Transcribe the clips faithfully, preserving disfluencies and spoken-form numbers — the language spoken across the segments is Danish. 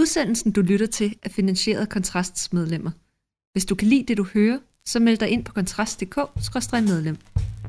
Udsendelsen, du lytter til, er finansieret af Kontrasts medlemmer. Hvis du kan lide det, du hører, så meld dig ind på kontrast punktum d k skråstreg medlem.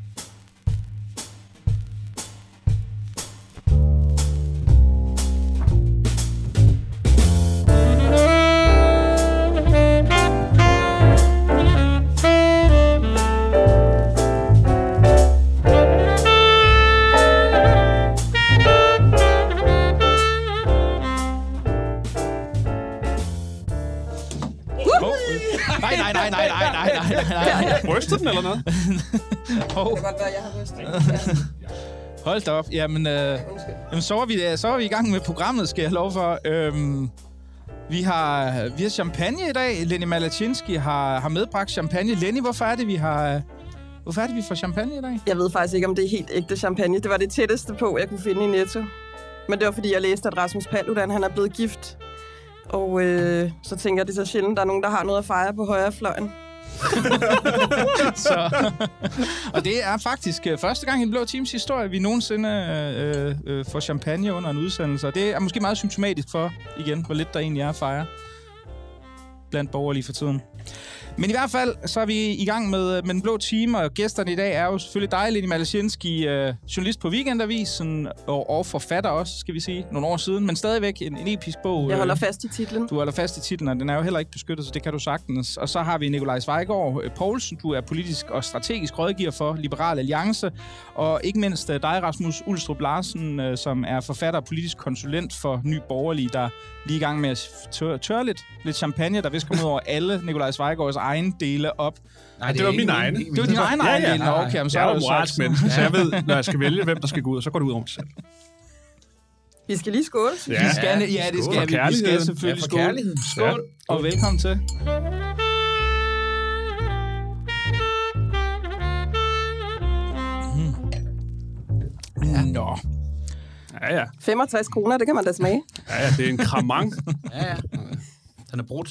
Nej, nej, nej, nej, nej, nej, nej, nej. Rystede den eller noget? Oh. Det kan godt være, jeg har rystet. Hold da op. Jamen, øh, jamen så, var vi, så var vi i gang med programmet, skal jeg love for. Øhm, vi, har, vi har champagne i dag. Lenny Malachinsky har, har medbragt champagne. Lenny, hvorfor er det, vi har... Hvorfor er det, vi får champagne i dag? Jeg ved faktisk ikke, om det er helt ægte champagne. Det var det tætteste på, jeg kunne finde i Netto. Men det var, fordi jeg læste, at Rasmus Paludan, han er blevet gift. Og øh, så tænker jeg, det er så sjældent, der er nogen, der har noget at fejre på højrefløjen. så, og det er faktisk uh, første gang i en Blå Teams historie, vi nogensinde uh, uh, får champagne under en udsendelse. Og det er måske meget symptomatisk for, igen, hvor lidt der egentlig er at fejre blandt borgerlige for tiden. Men i hvert fald, så er vi i gang med, med den blå team, og gæsterne i dag er jo selvfølgelig dig, Lenny Malachinsky, øh, journalist på Weekendavisen, og, og forfatter også, skal vi sige, nogle år siden, men stadigvæk en, en episk bog. Jeg holder fast i titlen. Du holder fast i titlen, og den er jo heller ikke beskyttet, så det kan du sagtens. Og så har vi Nikolaj Sveigaard Poulsen, du er politisk og strategisk rådgiver for Liberal Alliance, og ikke mindst dig, Rasmus Ulstrup Larsen, øh, som er forfatter og politisk konsulent for Ny Borgerlige, der lige i gang med at tørre tør lidt, lidt champagne, der vist kommer ud over alle Nikolaj Sveigaards egen dele op. Nej, det var min egen. Det var din egen egen ja, ja. dele? Okay, jamen, så jeg er jo moralsk menneske, så jeg ved, når jeg skal vælge, hvem der skal gå ud, og så går det ud over mig selv. Vi skal lige skåle. Ja, vi skal, ja det skal vi. Vi skal selvfølgelig skåle. Kærlighed. Skål, ja. Og velkommen til. Mm. Ja. Nå. Ja, ja. femogtres kroner, det kan man da smage. Ja, ja, det er en kramang. ja, ja. Den er brudt.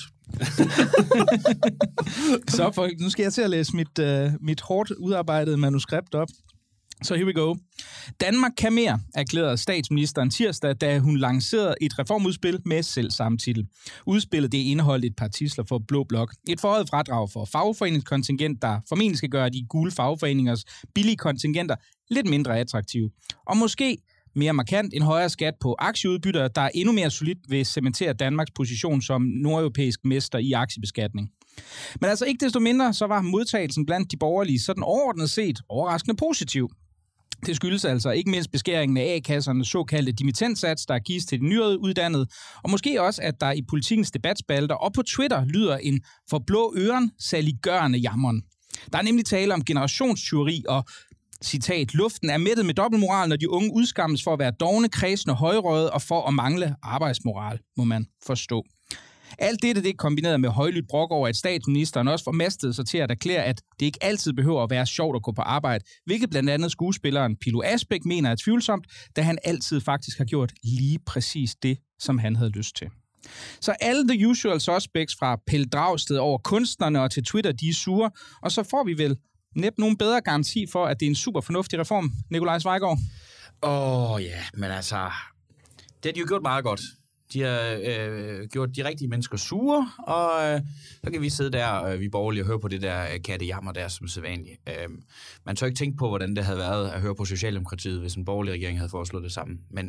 Så for, nu skal jeg til at læse mit, uh, mit hårdt udarbejdede manuskript op. Så here we go. Danmark kan mere, erklærede statsministeren tirsdag, da hun lancerede et reformudspil med selv samme titel. Udspillet det indeholdt et par tidsler for Blå Blok. Et forhøjet fradrag for fagforeningskontingent, der formentlig skal gøre de gule fagforeningers billige kontingenter lidt mindre attraktive. Og måske mere markant en højere skat på aktieudbytter, der er endnu mere solidt vil cementere Danmarks position som nordeuropæisk mester i aktiebeskatning. Men altså ikke desto mindre, så var modtagelsen blandt de borgerlige sådan overordnet set overraskende positiv. Det skyldes altså ikke mindst beskæringen af A-kassernes såkaldte dimittentsats, der gives til de nyuddannede, og måske også, at der i Politikens debatspalter og på Twitter lyder en for blå øren saliggørende jammeren. Der er nemlig tale om generationstyveri og citat, luften er mættet med dobbeltmoral, når de unge udskammes for at være dovne, kredsende, højrøde og for at mangle arbejdsmoral, må man forstå. Alt dette det er kombineret med højlydt brok over, at statsministeren også formastet sig til at erklære, at det ikke altid behøver at være sjovt at gå på arbejde, hvilket blandt andet skuespilleren Pilo Asbæk mener er tvivlsomt, da han altid faktisk har gjort lige præcis det, som han havde lyst til. Så alle the usual suspects fra Pelle Dragsted over kunstnerne og til Twitter, de er sure, og så får vi vel næppe nogen bedre garanti for, at det er en super fornuftig reform. Nikolaj Sveigaard? Åh oh, ja, men altså, det har de jo gjort meget godt. De har øh, gjort de rigtige mennesker sure, og øh, så kan vi sidde der, øh, vi borgerlige, og høre på det der øh, kattejammer der, som sædvanligt. Øh, man tør ikke tænke på, hvordan det havde været at høre på Socialdemokratiet, hvis en borgerlig regering havde foreslået det samme. Men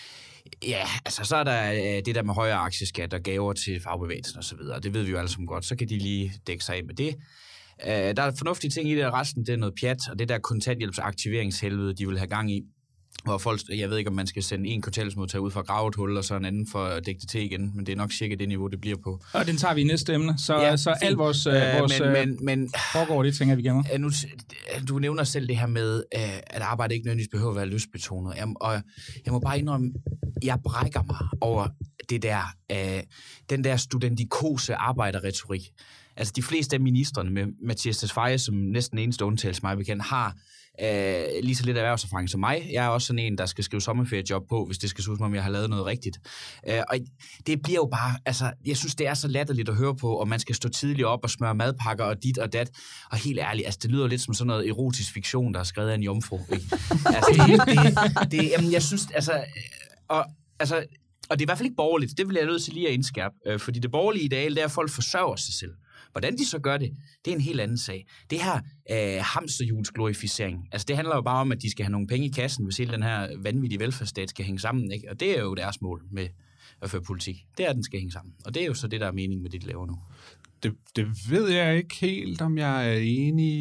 ja, altså så er der øh, det der med højere aktieskat og gaver til fagbevægelsen og så videre. Det ved vi jo alle sammen godt, så kan de lige dække sig af med det. Øh, der er fornuftige ting i det, og resten det er noget pjat, og det der kontanthjælpsaktiveringshelvede, de vil have gang i, hvor folk, jeg ved ikke, om man skal sende en kontanthjælpsmodtager ud fra at grave et hul, og så en anden for at dække det til igen, men det er nok cirka det niveau, det bliver på. Og den tager vi i næste emne, så, ja, så alt vores, øh, vores men, men, men, foregår det, tænker vi gerne. Øh, nu, du nævner selv det her med, øh, at arbejde ikke nødvendigvis behøver at være lystbetonet, jeg, og jeg må bare indrømme, jeg brækker mig over det der, øh, den der studentikose arbejderretorik. Altså de fleste af ministerne med Mathias Tesfaye, som næsten eneste undtagelse mig bekendt, har øh, lige så lidt erhvervserfaring som mig. Jeg er også sådan en, der skal skrive sommerferiejob på, hvis det skal se ud som om, jeg har lavet noget rigtigt. Øh, og det bliver jo bare, altså jeg synes, det er så latterligt at høre på, og man skal stå tidligt op og smøre madpakker og dit og dat. Og helt ærligt, altså det lyder lidt som sådan noget erotisk fiktion, der er skrevet af en jomfru. Ikke? Altså det, det, det, jamen jeg synes, altså, og, altså og det er i hvert fald ikke borgerligt. Det vil jeg nødt til lige at indskærpe. Øh, fordi det borgerlige ideal, det er, at folk forsørger sig selv. Hvordan de så gør det, det er en helt anden sag. Det her øh, hamsterhjulsglorificering, altså det handler jo bare om, at de skal have nogle penge i kassen, hvis hele den her vanvittige velfærdsstat skal hænge sammen, ikke? Og det er jo deres mål med at føre politik. Det er, at den skal hænge sammen. Og det er jo så det, der er meningen med det, de laver nu. Det, det ved jeg ikke helt, om jeg er enig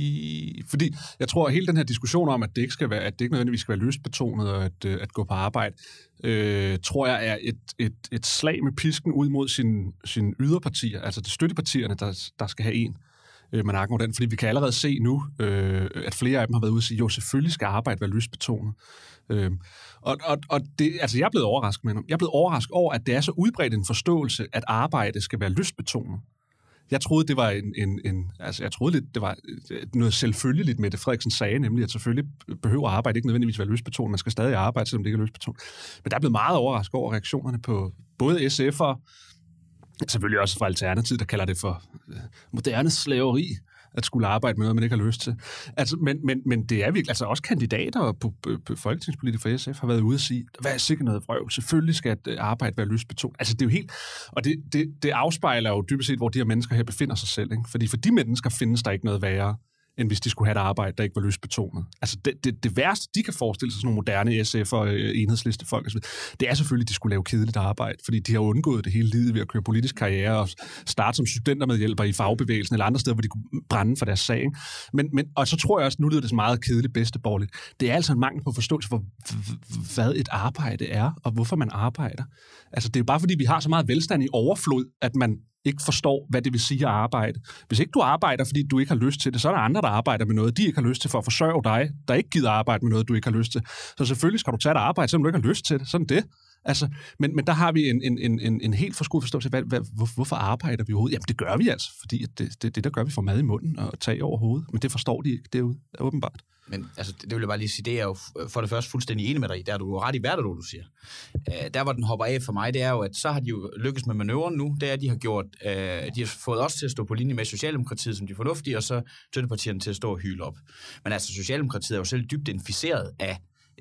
i. Fordi jeg tror, at hele den her diskussion om, at det ikke skal være, at det ikke nødvendigvis skal være lystbetonet og at, at gå på arbejde, øh, tror jeg er et, et, et slag med pisken ud mod sine sin yderpartier, altså det støttepartierne, der, der skal have en øh, man argument den. Fordi vi kan allerede se nu, øh, at flere af dem har været ude og sige, jo, selvfølgelig skal arbejde være lystbetonet. Øh, og og, og det, altså jeg er blevet overrasket med dem. Jeg er blevet overrasket over, at det er så udbredt en forståelse, at arbejde skal være lystbetonet. Jeg troede, det var en, en, en altså jeg troede lidt, det var noget selvfølgeligt, Mette Frederiksen sagde, nemlig at selvfølgelig behøver arbejde ikke nødvendigvis være lystbetonet, man skal stadig arbejde, selvom det ikke er lystbetonet. Men der er blevet meget overrasket over reaktionerne på både S F'er, selvfølgelig også fra Alternativet, der kalder det for øh, moderne slaveri, at skulle arbejde med noget, man ikke har lyst til. Altså, men, men, men det er virkelig, altså også kandidater på, på, på folketingspolitikere for S F har været ude og sige, hvad er sikkert noget vrøv, selvfølgelig skal arbejde være lystbetonet. Altså det er jo helt, og det, det, det afspejler jo dybest set, hvor de her mennesker her befinder sig selv. Ikke? Fordi for de mennesker findes der ikke noget værre, end hvis de skulle have et arbejde, der ikke var lystbetonet. Altså det, det, det værste, de kan forestille sig, sådan nogle moderne S F og enhedslistefolk, altså, det er selvfølgelig, at de skulle lave kedeligt arbejde, fordi de har undgået det hele livet ved at køre politisk karriere og starte som studentermedhjælper i fagbevægelsen eller andre steder, hvor de kunne brænde for deres sag. Men, men, og så tror jeg også, nu lyder det så meget kedeligt bedsteborgerligt, det er altså en mangel på forståelse for, hvad et arbejde er, og hvorfor man arbejder. Altså det er jo bare fordi, vi har så meget velstand i overflod, at man ikke forstår, hvad det vil sige at arbejde. Hvis ikke du arbejder, fordi du ikke har lyst til det, så er der andre, der arbejder med noget, de ikke har lyst til for at forsørge dig, der ikke gider arbejde med noget, du ikke har lyst til. Så selvfølgelig skal du tage et arbejde, selvom du ikke har lyst til det. Sådan det. Altså, men, men der har vi en, en, en, en helt forskudt forståelse af, hvad, hvad, hvor, hvorfor arbejder vi overhovedet? Jamen det gør vi altså, fordi det er det, det, der gør, vi får mad i munden og tag over hovedet. Men det forstår de ikke derude, er åbenbart. Men altså, det vil jeg bare lige sige, det er jo for det første fuldstændig enig med dig i, der er du ret i hvert, du siger. Uh, der, hvor den hopper af for mig, det er jo, at så har de jo lykkes med manøvren nu, det er, at de har gjort, uh, de har fået os til at stå på linje med Socialdemokratiet, som de er fornuftige, og så støttepartierne til at stå og hyle op. Men altså, Socialdemokratiet er jo selv dybt inficeret af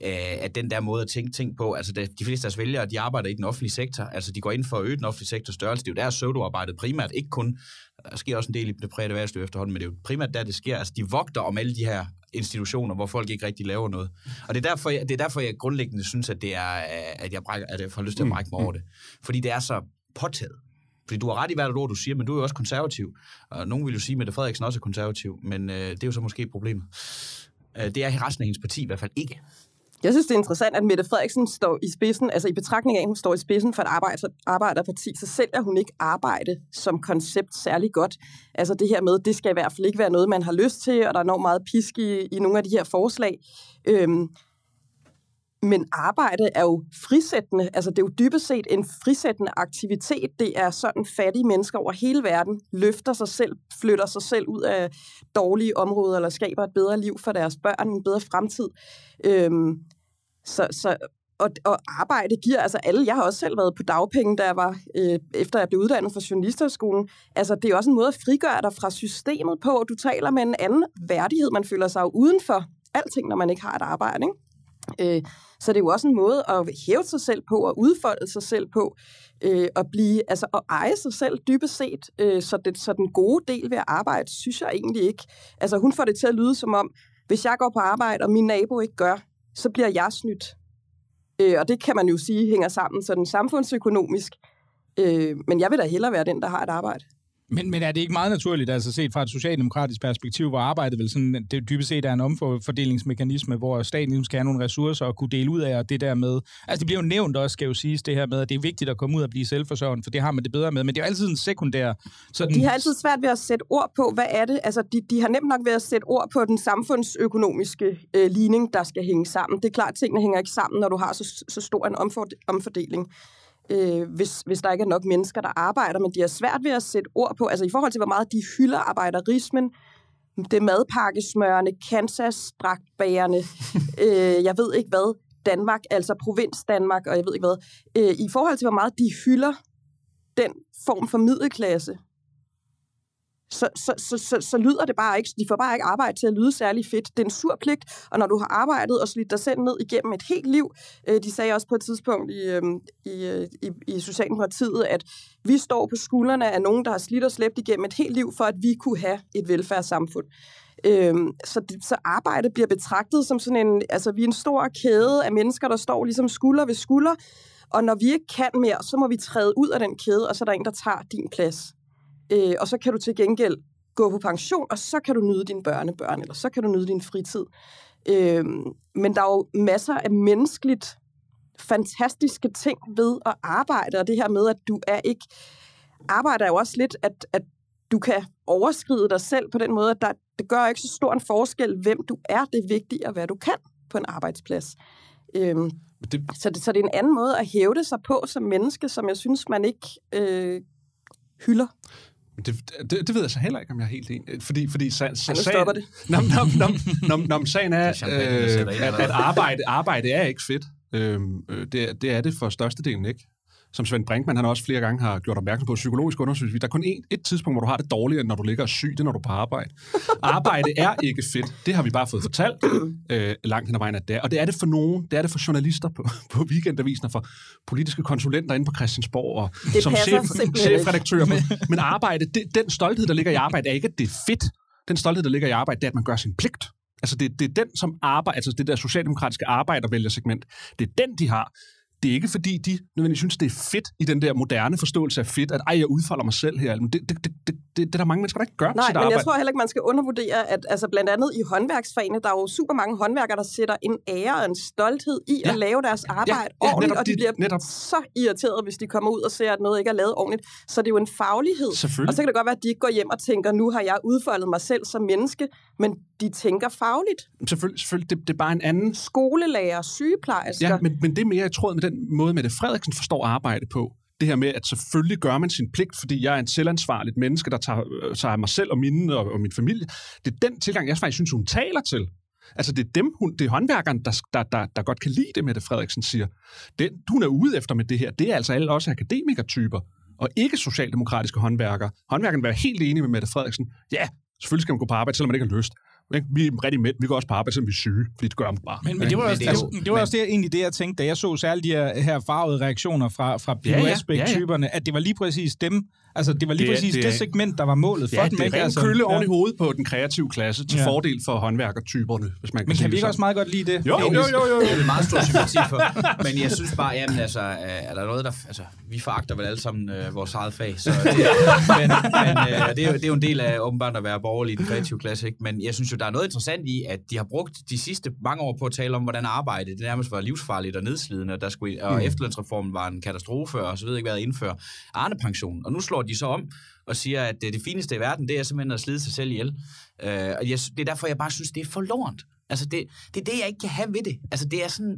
af den der måde at tænke ting på. Altså, de fleste af deres vælgere, de arbejder i den offentlige sektor. Altså, de går ind for at øge den offentlige sektors størrelse. Det er jo der pseudoarbejdet primært. Ikke kun, der sker også en del i det private erhvervsliv efterhånden, men det er jo primært der, det sker. Altså, de vogter om alle de her institutioner, hvor folk ikke rigtig laver noget. Og det er derfor, jeg, det er derfor, jeg grundlæggende synes, at det er, at jeg, brækker, at jeg får lyst til at brække mig over det. Fordi det er så påtaget. Fordi du har ret i hvert ord, du siger, men du er jo også konservativ. Og nogen vil jo sige, at Mette Frederiksen også er konservativ, men øh, det er jo så måske problemet. Øh, det er resten af hendes parti i hvert fald ikke. Jeg synes, det er interessant, at Mette Frederiksen står i spidsen, altså i betragtning af, at hun står i spidsen for et arbejder, arbejderparti, så sælger hun ikke arbejde som koncept særlig godt. Altså det her med, det skal i hvert fald ikke være noget, man har lyst til, og der er enormt meget pisk i, i nogle af de her forslag. Øhm, men arbejde er jo frisættende, altså det er jo dybest set en frisættende aktivitet. Det er sådan, fattige mennesker over hele verden løfter sig selv, flytter sig selv ud af dårlige områder, eller skaber et bedre liv for deres børn, en bedre fremtid. Øhm, så, så, og, og arbejde giver altså alle, jeg har også selv været på dagpenge, da jeg var, øh, efter jeg blev uddannet fra Journalisterskolen, altså det er også en måde at frigøre dig fra systemet på, du taler med en anden værdighed, man føler sig jo uden for alting, når man ikke har et arbejde, ikke? Øh, så det er jo også en måde at hæve sig selv på, og udfolde sig selv på, øh, og blive, altså at eje sig selv dybest set, øh, så, det, så den gode del ved at arbejde, synes jeg egentlig ikke. Altså hun får det til at lyde som om, hvis jeg går på arbejde, og min nabo ikke gør, så bliver jeg snydt. Øh, og det kan man jo sige hænger sammen sådan samfundsøkonomisk. Øh, men jeg vil da hellere være den, der har et arbejde. Men, men er det ikke meget naturligt, altså set fra et socialdemokratisk perspektiv, hvor arbejdet vel sådan, det dybest set er en omfordelingsmekanisme, hvor staten skal have nogle ressourcer og kunne dele ud af, og det der med, altså det bliver jo nævnt også, skal jo siges det her med, at det er vigtigt at komme ud og blive selvforsørgende, for det har man det bedre med, men det er jo altid en sekundær. Sådan... De har altid svært ved at sætte ord på, hvad er det, altså de, de har nemt nok ved at sætte ord på den samfundsøkonomiske øh, ligning, der skal hænge sammen. Det er klart, at tingene hænger ikke sammen, når du har så, så stor en omfordeling. Øh, hvis, hvis der ikke er nok mennesker, der arbejder, men de har svært ved at sætte ord på, altså i forhold til, hvor meget de hylder arbejderismen, det madpakkesmørende, Kansas-dragtbagerne, øh, jeg ved ikke hvad, Danmark, altså provins Danmark, og jeg ved ikke hvad, øh, i forhold til, hvor meget de hylder den form for middelklasse, så, så, så, så, så lyder det bare ikke, de får bare ikke arbejde til at lyde særlig fedt. Det er en sur pligt, og når du har arbejdet og slidt dig selv ned igennem et helt liv, øh, de sagde også på et tidspunkt i, øh, i, i, i Socialdemokratiet, at vi står på skuldrene af nogen, der har slidt og slæbt igennem et helt liv, for at vi kunne have et velfærdssamfund. Øhm, så, så arbejde bliver betragtet som sådan en, altså vi er en stor kæde af mennesker, der står ligesom skulder ved skulder, og når vi ikke kan mere, så må vi træde ud af den kæde, og så er der en, der tager din plads. Øh, og så kan du til gengæld gå på pension, og så kan du nyde dine børnebørn, eller så kan du nyde din fritid. Øh, men der er jo masser af menneskeligt fantastiske ting ved at arbejde, og det her med, at du er ikke... Arbejde er jo også lidt, at, at du kan overskride dig selv på den måde, at der, det gør ikke så stor en forskel, hvem du er. Det er vigtigt, hvad du kan på en arbejdsplads. Øhm, det... Så, det, så det er en anden måde at hævde sig på som menneske, som jeg synes, man ikke øh, hylder. Det, det, det ved jeg så heller ikke, om jeg er helt enig. Fordi, fordi sa, sa, ja, nu stopper det. Nå, nå, nå, nå, nå, sagen er, øh, at, at arbejde, arbejde er ikke fedt. Øhm, det, det er det for størstedelen ikke. Som Svend Brinkmann, han også flere gange har gjort opmærksom på psykologisk undersøgelse. Der er kun et, et tidspunkt, hvor du har det dårligere, når du ligger syg, det er, når du er på arbejde. Arbejde er ikke fedt. Det har vi bare fået fortalt øh, langt hen ad vejen, at det er. Og det er det for nogen. Det er det for journalister på, på Weekendavisen og for politiske konsulenter inde på Christiansborg og det som chef, chefredaktører. Men, men arbejde, det, den stolthed, der ligger i arbejde, er ikke, at det er fedt. Den stolthed, der ligger i arbejde, det er, at man gør sin pligt. Altså det, det er den, som arbejder, altså det der socialdemokratiske arbejdervælgersegment, det er den, de har. Det er ikke, fordi de nødvendigvis synes, det er fedt i den der moderne forståelse af fedt, at ej, jeg udfolder mig selv her. Det, det, det, det, det, det er der mange mennesker, der ikke gør. Nej, sit men arbejde. Jeg tror heller ikke, man skal undervurdere, at altså, blandt andet i håndværksfagene, der er jo super mange håndværkere, der sætter en ære og en stolthed i ja. at lave deres arbejde ja, ja, ordentligt, og de, de bliver netop. så irriteret, hvis de kommer ud og ser, at noget ikke er lavet ordentligt. Så det er jo en faglighed. Og så kan det godt være, at de ikke går hjem og tænker, nu har jeg udfoldet mig selv som menneske, men de tænker fagligt. Selvfølgelig, selvfølgelig. Det, det er bare en anden... Skolelærer, sygeplejersker. Ja, men, men det er mere i tråd med den måde, Mette Frederiksen forstår arbejde på. Det her med, at selvfølgelig gør man sin pligt, fordi jeg er en selvansvarligt menneske, der tager, øh, tager mig selv og mine og, og min familie. Det er den tilgang, jeg faktisk synes, hun taler til. Altså, det er dem, hun, det er håndværkeren, der, der, der, der godt kan lide det, Mette Frederiksen siger. Den, hun er ude efter med det her. Det er altså alle også akademikertyper, og ikke socialdemokratiske håndværkere. Håndværkeren vil være helt enig med Mette Frederiksen. Ja, selvfølgelig skal man gå på arbejde, selvom man ikke har lyst. Vi er rigtig mænd. Vi går også på arbejde, selvom vi er syge, fordi det gør man bare. Men, men det var også, det, det, det, var også det, egentlig det, jeg tænkte, da jeg så særligt de her, her farvede reaktioner fra, fra Pio ja, ja, Asbæk-typerne, ja, ja. at det var lige præcis dem, altså det var lige det, præcis det, det segment, der var målet for ja, dem. Ja, det er altså, kølle oven i hovedet på den kreative klasse, til ja. fordel for håndværkertyperne, hvis man kan. Men kan vi ikke så. også meget godt lide det? Jo, jo, jo, jo. jo. Det er meget stor sympati for. Men jeg synes bare, jamen altså, er der noget, der... Altså, vi foragter vel alle sammen øh, vores eget fag, så det, men, men øh, det, er jo, det er jo en del af åbenbart at være borgerlig i den kreative klasse, ikke? Men jeg synes jo, der er noget interessant i, at de har brugt de sidste mange år på at tale om, hvordan arbejde det nærmest var livsfarligt og nedslidende, og, der skulle, og mm. efterlønsreformen var en katastrofe, og så ved jeg ikke, hvad at indføre Arne-pensionen. Og nu slår de så om og siger, at det, det fineste i verden, det er simpelthen at slide sig selv ihjel. Øh, og jeg, det er derfor, jeg bare synes, det er forlorent. Altså, det, det er det, jeg ikke kan have ved det. Altså, det er sådan...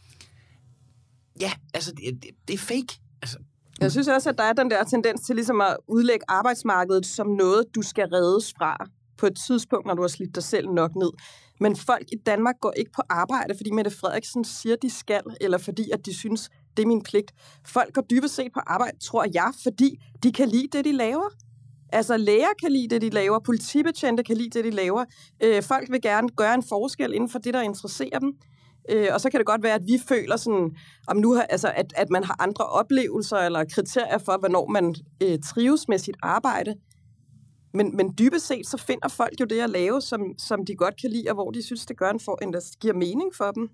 Ja, altså, det, det, det er fake. Altså, jeg synes også, at der er den der tendens til ligesom at udlægge arbejdsmarkedet som noget, du skal reddes fra på et tidspunkt, når du har slidt dig selv nok ned. Men folk i Danmark går ikke på arbejde, fordi Mette Frederiksen siger, de skal, eller fordi, at de synes, det er min pligt. Folk går dybest set på arbejde, tror jeg, fordi de kan lide det, de laver. Altså, læger kan lide det, de laver. Politibetjente kan lide det, de laver. Øh, folk vil gerne gøre en forskel inden for det, der interesserer dem. Øh, og så kan det godt være, at vi føler sådan, om nu har, altså, at, at man har andre oplevelser eller kriterier for, hvornår man øh, trives med sit arbejde. Men, men dybest set, så finder folk jo det at lave, som, som de godt kan lide, og hvor de synes, det gør en for, en, der giver mening for dem.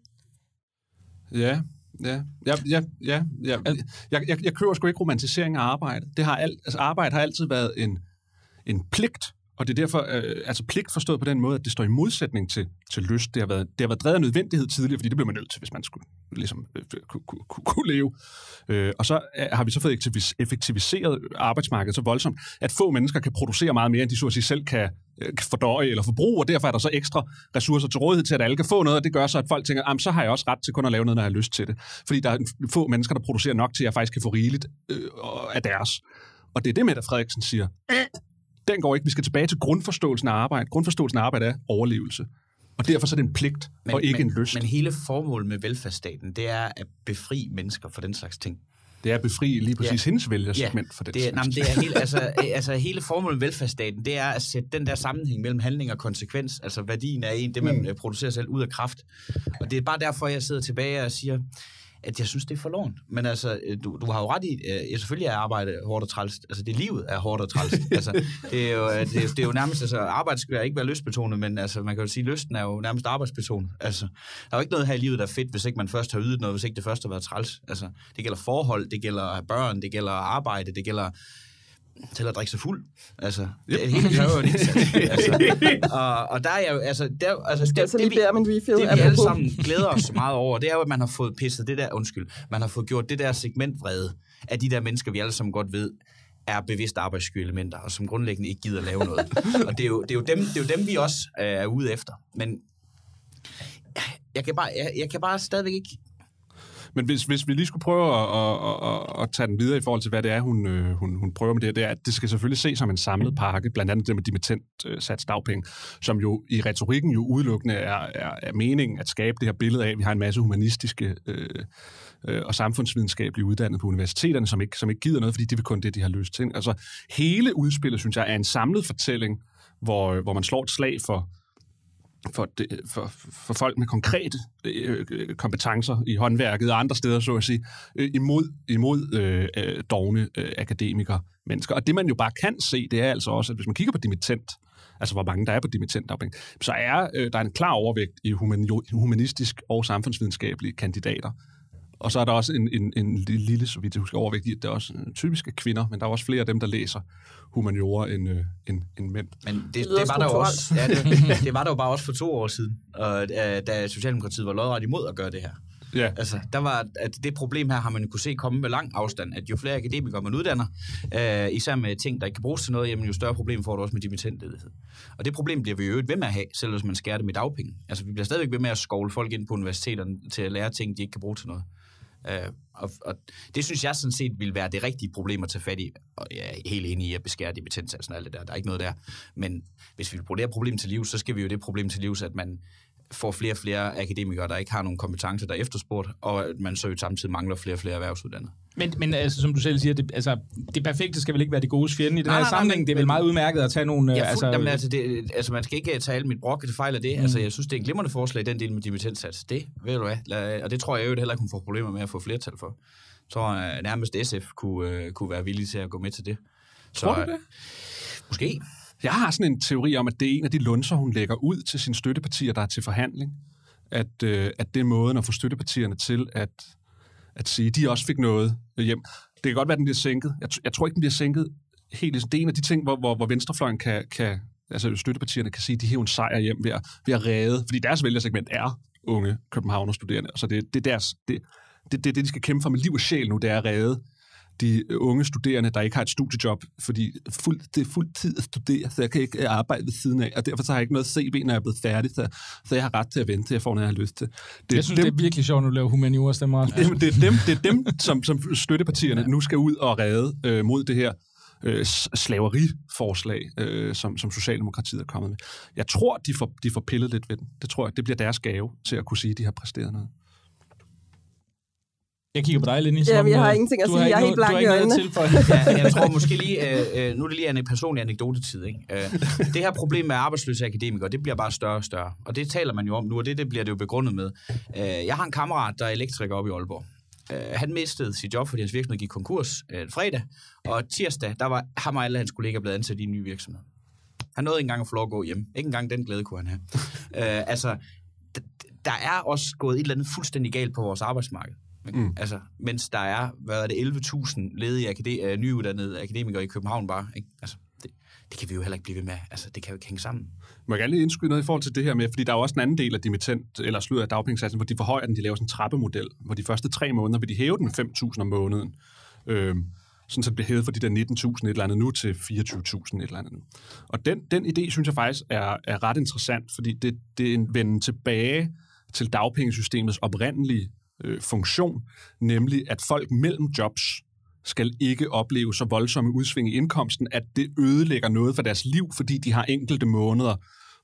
Ja, ja, ja, ja, ja. ja. Jeg, jeg, jeg køber sgu ikke romantisering af arbejde. Det har alt, altså arbejde har altid været en, en pligt, og det er derfor, øh, altså pligt forstået på den måde, at det står i modsætning til, til lyst. Det har, været, det har været drevet af nødvendighed tidligere, fordi det blev man nødt til, hvis man skulle ligesom, øh, kunne, kunne, kunne, kunne leve. Øh, og så øh, har vi så fået effektiviseret arbejdsmarkedet så voldsomt, at få mennesker kan producere meget mere, end de så at sige selv kan, øh, kan fordøje eller forbruge, og derfor er der så ekstra ressourcer til rådighed til, at alle kan få noget, og det gør så, at folk tænker, så har jeg også ret til kun at lave noget, når jeg har lyst til det. Fordi der er få mennesker, der producerer nok til, at jeg faktisk kan få rigeligt øh, af deres. Og det er det, Mette Frederiksen siger. Den går ikke. Vi skal tilbage til grundforståelsen af arbejde. Grundforståelsen af arbejde er overlevelse. Og derfor så er det en pligt, men, og ikke men, en lyst. Men hele formålet med velfærdsstaten, det er at befri mennesker fra den slags ting. Det er at befri lige præcis ja. hendes vælgersegment ja, for det. Det er, nej, det er hele, altså, altså hele formålet med velfærdsstaten, det er at sætte den der sammenhæng mellem handling og konsekvens, altså værdien af en, det man mm. producerer selv ud af kraft. Og det er bare derfor, jeg sidder tilbage og siger, at jeg synes, det er for lånt. Men altså, du, du har jo ret i, at selvfølgelig er arbejde hårdt og træls. Altså, det livet er hårdt og træls. Altså, det er jo, det er, det er jo nærmest, altså, arbejde skal ikke være lystbetonet, men altså, man kan jo sige, at lysten er jo nærmest arbejdsbetonet. Altså, der er jo ikke noget her i livet, der er fedt, hvis ikke man først har ydet noget, hvis ikke det først har været træls. Altså, det gælder forhold, det gælder børn, det gælder arbejde, det gælder til at drikke sig fuld. Altså, yep. det hele kræver en indsats. Altså, og, og der er jo, altså, der, altså det, det, det, vi, det, vi alle sammen glæder os meget over, det er jo, at man har fået pisset det der, undskyld, man har fået gjort det der segmentvrede af de der mennesker, vi alle sammen godt ved, er bevidste arbejdssky elementer, og som grundlæggende ikke gider lave noget. Og det er jo, det er jo, dem, det er jo dem, vi også er ude efter. Men jeg kan bare, jeg, jeg kan bare stadigvæk ikke. Men hvis, hvis vi lige skulle prøve at, at, at, at tage den videre i forhold til, hvad det er, hun, hun, hun prøver med det, det er, at det skal selvfølgelig ses som en samlet pakke, blandt andet det med dimittentsats dagpenge, som jo i retorikken jo udelukkende er, er, er meningen at skabe det her billede af, at vi har en masse humanistiske øh, øh, og samfundsvidenskabelige uddannede på universiteterne, som ikke, som ikke gider noget, fordi det vil kun det, de har lyst til. Altså hele udspillet, synes jeg, er en samlet fortælling, hvor, hvor man slår et slag for For, det, for, for folk med konkrete øh, kompetencer i håndværket og andre steder, så at sige, øh, imod, imod øh, dovne øh, akademikere, mennesker. Og det, man jo bare kan se, det er altså også, at hvis man kigger på dimittent, altså hvor mange der er på dimittentdagpenge, så er øh, der er en klar overvægt i humanistisk og samfundsvidenskabelige kandidater. Og så er der også en, en, en lille, så vidt jeg husker, overvægt i, at det er også typiske kvinder, men der er også flere af dem, der læser humaniora end, øh, end, end mænd. Men det, det, det var der jo også, ja, det, det var der jo bare også for to år siden, og, da Socialdemokratiet var lodret imod at gøre det her. Ja. Altså, der var, at det problem her har man jo kunne se komme med lang afstand, at jo flere akademikere man uddanner, øh, især med ting, der ikke kan bruges til noget, jamen, jo større problem får du også med dimittentledighed. Og det problem bliver vi jo ved med at have, selv hvis man skærer det med dagpenge. Altså, vi bliver stadigvæk ved med at skovle folk ind på universiteterne til at lære ting, de ikke kan bruge til noget. Uh, og, og det synes jeg sådan set vil være det rigtige problem at tage fat i. Og jeg er helt enig i at beskære dimittentsatsen og alt det der. Der er ikke noget der. Men hvis vi vil bruge det her problem til livs, så skal vi jo det problem til livs, at man får flere og flere akademikere, der ikke har nogen kompetencer, der er efterspurgt, og at man så jo samtidig mangler flere og flere erhvervsuddannede. Men, men altså, som du selv siger, det, altså, det perfekte skal vel ikke være det gode fjende i den nej, her nej, sammenhæng. Det er vel meget udmærket at tage nogle... Ja, altså, jamen, altså, det, altså, man skal ikke tage alt mit brok til fejl af det. Mm. Altså, jeg synes, det er en glimrende forslag, den del med dimittentsats. Det, ved du hvad, lad, og det tror jeg jo heller ikke, hun får problemer med at få flertal for. Jeg tror uh, nærmest S F kunne, uh, kunne være villige til at gå med til det. Så, tror du det? Måske. Jeg har sådan en teori om, at det er en af de lunser, hun lægger ud til sine støttepartier, der er til forhandling. At, øh, at det er måden at få støttepartierne til at, at sige, at de også fik noget hjem. Det kan godt være, at den bliver sænket. Jeg, jeg tror ikke, den bliver sænket helt. Det er en af de ting, hvor, hvor, hvor venstrefløjen kan, kan, altså støttepartierne kan sige, at de hæver en sejr hjem ved at, ved at redde, fordi deres vælgersegment er unge københavnerstuderende. Så det, det er deres, det, det, det, det, de skal kæmpe for med liv og sjæl nu, det er at redde de unge studerende, der ikke har et studiejob, fordi fuld, det er fuld tid at studere, så jeg kan ikke arbejde ved siden af, og derfor så har jeg ikke noget C V, når jeg er blevet færdig, så, så jeg har ret til at vente til, jeg får, når jeg har lyst til. Det jeg synes, dem, det er virkelig sjovt, at du laver humaniora stemmer. Det, det er dem, det er dem som, som støttepartierne nu skal ud og redde øh, mod det her øh, slaveriforslag, øh, som, som Socialdemokratiet er kommet med. Jeg tror, de får, de får pillet lidt ved den. Det tror jeg, det bliver deres gave til at kunne sige, at de har præsteret noget. Jeg kigger på dig, Lenny. Ja, jeg har ingenting at sige. Jeg er helt blank i øjnene. Ja, jeg tror måske lige, øh, nu er det lige en personlig anekdotetid. Ikke? Øh, det her problem med arbejdsløse akademikere, det bliver bare større og større. Og det taler man jo om nu, og det, det bliver det jo begrundet med. Øh, jeg har en kammerat, der er elektriker oppe i Aalborg. Øh, han mistede sit job, fordi hans virksomhed gik konkurs øh, fredag, og tirsdag, der var ham og alle hans kolleger blevet ansat i en ny virksomhed. Han nåede ikke engang at få lov at gå hjem. Ikke engang den glæde kunne han have. Øh, altså, der er også gået et eller andet fuldstændig galt på vores arbejdsmarked. Mm. Altså, mens der er, hvad er det, elleve tusind ledige akade- nyuddannede akademikere i København bare, ikke? Altså, det, det kan vi jo heller ikke blive ved med. Altså, det kan jo ikke hænge sammen. Må jeg gerne lige indskyde noget i forhold til det her med, fordi der er også en anden del af dimittent, eller slud af dagpengesatsen, hvor de forhøjer den, de laver sådan en trappemodel, hvor de første tre måneder vil de hæve den med fem tusind om måneden. Øhm, sådan så det bliver hævet fra de der nitten tusind et eller andet nu til fireogtyve tusind et eller andet nu. Og den, den idé, synes jeg faktisk er, er ret interessant, fordi det, det er en vende tilbage til dagpengesystemets oprindelige funktion, nemlig at folk mellem jobs skal ikke opleve så voldsomme udsving i indkomsten, at det ødelægger noget for deres liv, fordi de har enkelte måneder,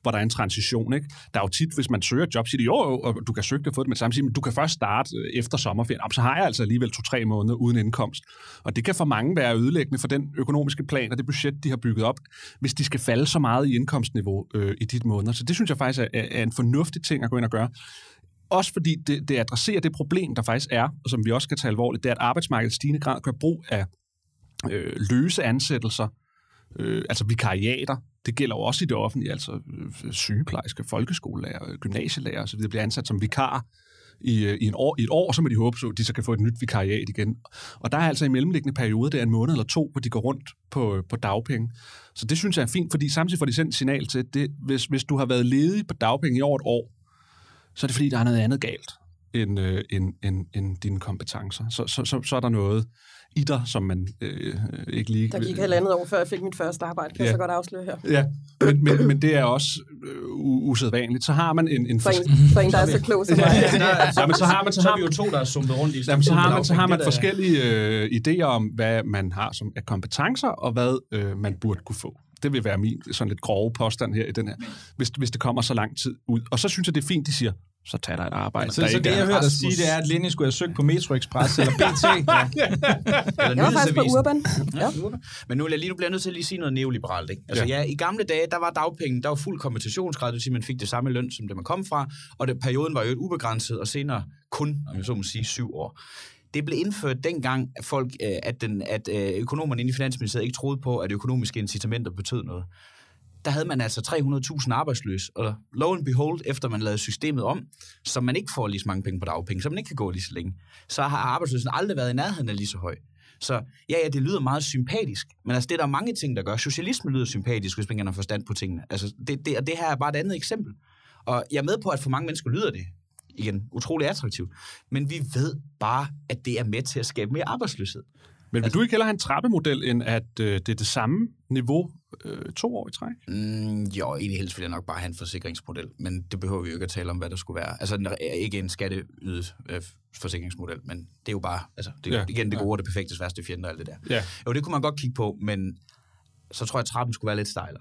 hvor der er en transition. Ikke? Der er jo tit, hvis man søger et job, siger de, jo, jo, og du kan søge det og få det, men samtidig, men du kan først starte efter sommerferien. Og så har jeg altså alligevel to-tre måneder uden indkomst. Og det kan for mange være ødelæggende for den økonomiske plan og det budget, de har bygget op, hvis de skal falde så meget i indkomstniveau øh, i de måneder. Så det synes jeg faktisk er, er en fornuftig ting at gå ind og gøre. Også fordi det, det adresserer det problem, der faktisk er, og som vi også skal tage alvorligt, det er, at arbejdsmarkedet i stigende grad gør brug af øh, løse ansættelser, øh, altså vikariater. Det gælder jo også i det offentlige, altså øh, sygeplejerske, folkeskolelærer, gymnasielærer, så det bliver ansat som vikar i, i, en år, i et år, så må de håbe, så de så kan få et nyt vikariat igen. Og der er altså i mellemliggende periode, det er en måned eller to, hvor de går rundt på, på dagpenge. Så det synes jeg er fint, fordi samtidig får de sendt signal til, det, hvis, hvis du har været ledig på dagpenge i over et år, så er det fordi, der er noget andet galt end, øh, end, end, end dine kompetencer. Så, så, så, så er der noget i dig, som man øh, ikke lige... Der gik halvandet år, før jeg fik mit første arbejde, kan ja. jeg så godt afsløre her. Ja, men, men, men det er også øh, usædvanligt. Så har man en... en for, en, for en, der er så klog som mig. Ja, men så har man så har vi jo to, der er sumpet rundt i... Jamen, så har man, så har man forskellige øh, idéer om, hvad man har som af kompetencer, og hvad øh, man burde kunne få. Det vil være min sådan lidt grove påstand her i den her, hvis, hvis det kommer så lang tid ud. Og så synes jeg, det er fint, de siger, så tager der et arbejde. Så, så det, jeg hørte dig sige, det er, at Lenny skulle have søgt på Metro Express eller B T. Ja. Eller jeg var faktisk på Urban. Ja. Ja. Men nu, lige, nu bliver jeg nødt til at lige sige noget neoliberalt. Ikke? Altså, ja. Ja, i gamle dage, der var dagpenge, der var fuld kompensationsgrad, det vil sige, man fik det samme løn, som det man kom fra, og det, perioden var jo et ubegrænset, og senere kun, om jeg så må sige, syv år. Det blev indført dengang, at, folk, at, den, at økonomerne inde i Finansministeriet ikke troede på, at økonomiske incitamenter betød noget. Der havde man altså tre hundrede tusind arbejdsløse, og lo and behold, efter man lavede systemet om, så man ikke får lige så mange penge på dagpenge, så man ikke kan gå lige så længe, så har arbejdsløsheden aldrig været i nærheden af lige så høj. Så ja, ja, det lyder meget sympatisk, men altså det er der mange ting, der gør. Socialisme lyder sympatisk, hvis man kan have forstand på tingene. Altså det, det, og det her er bare et andet eksempel. Og jeg er med på, at for mange mennesker lyder det, igen, utrolig attraktivt, men vi ved bare, at det er med til at skabe mere arbejdsløshed. Men vil altså, du ikke heller have en trappemodel, end at øh, det er det samme niveau øh, to år i træk? Mm, jo, egentlig helst vil jeg nok bare have en forsikringsmodel, men det behøver vi jo ikke at tale om, hvad der skulle være. Altså ikke en skatteydet øh, forsikringsmodel, men det er jo bare, altså det er ja, igen det gode og ja. Det perfekte værste fjender og alt det der. Ja. Jo, det kunne man godt kigge på, men så tror jeg, at trappen skulle være lidt stejlere.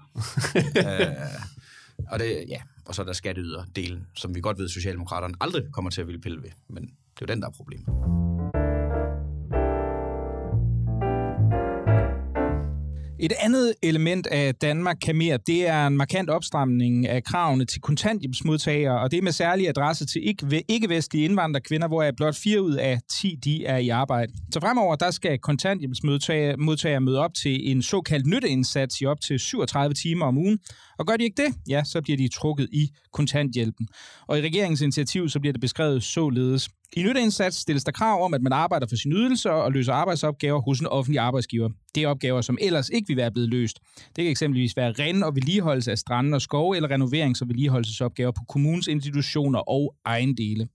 øh, og det, ja, og så er der skatteyder-delen, som vi godt ved, at Socialdemokraterne aldrig kommer til at ville pille ved, men det er jo den, der er problemet. Et andet element af Danmark kan mere, det er en markant opstramning af kravene til kontanthjælpsmodtagere, og det er med særlig adresse til ikke-vestlige indvandrerkvinder, hvor blot fire ud af ti de er i arbejde. Så fremover der skal kontanthjælpsmodtagere møde op til en såkaldt nytteindsats i op til syvogtredive timer om ugen, og gør de ikke det, ja, så bliver de trukket i kontanthjælpen. Og i regeringens initiativ så bliver det beskrevet således. I nytteindsats stilles der krav om, at man arbejder for sine ydelser og løser arbejdsopgaver hos en offentlig arbejdsgiver. Det er opgaver, som ellers ikke vil være blevet løst. Det kan eksempelvis være ren- og vedligeholdelse af strande og skove, eller renoverings- og vedligeholdelsesopgaver på kommunens institutioner og ejendele.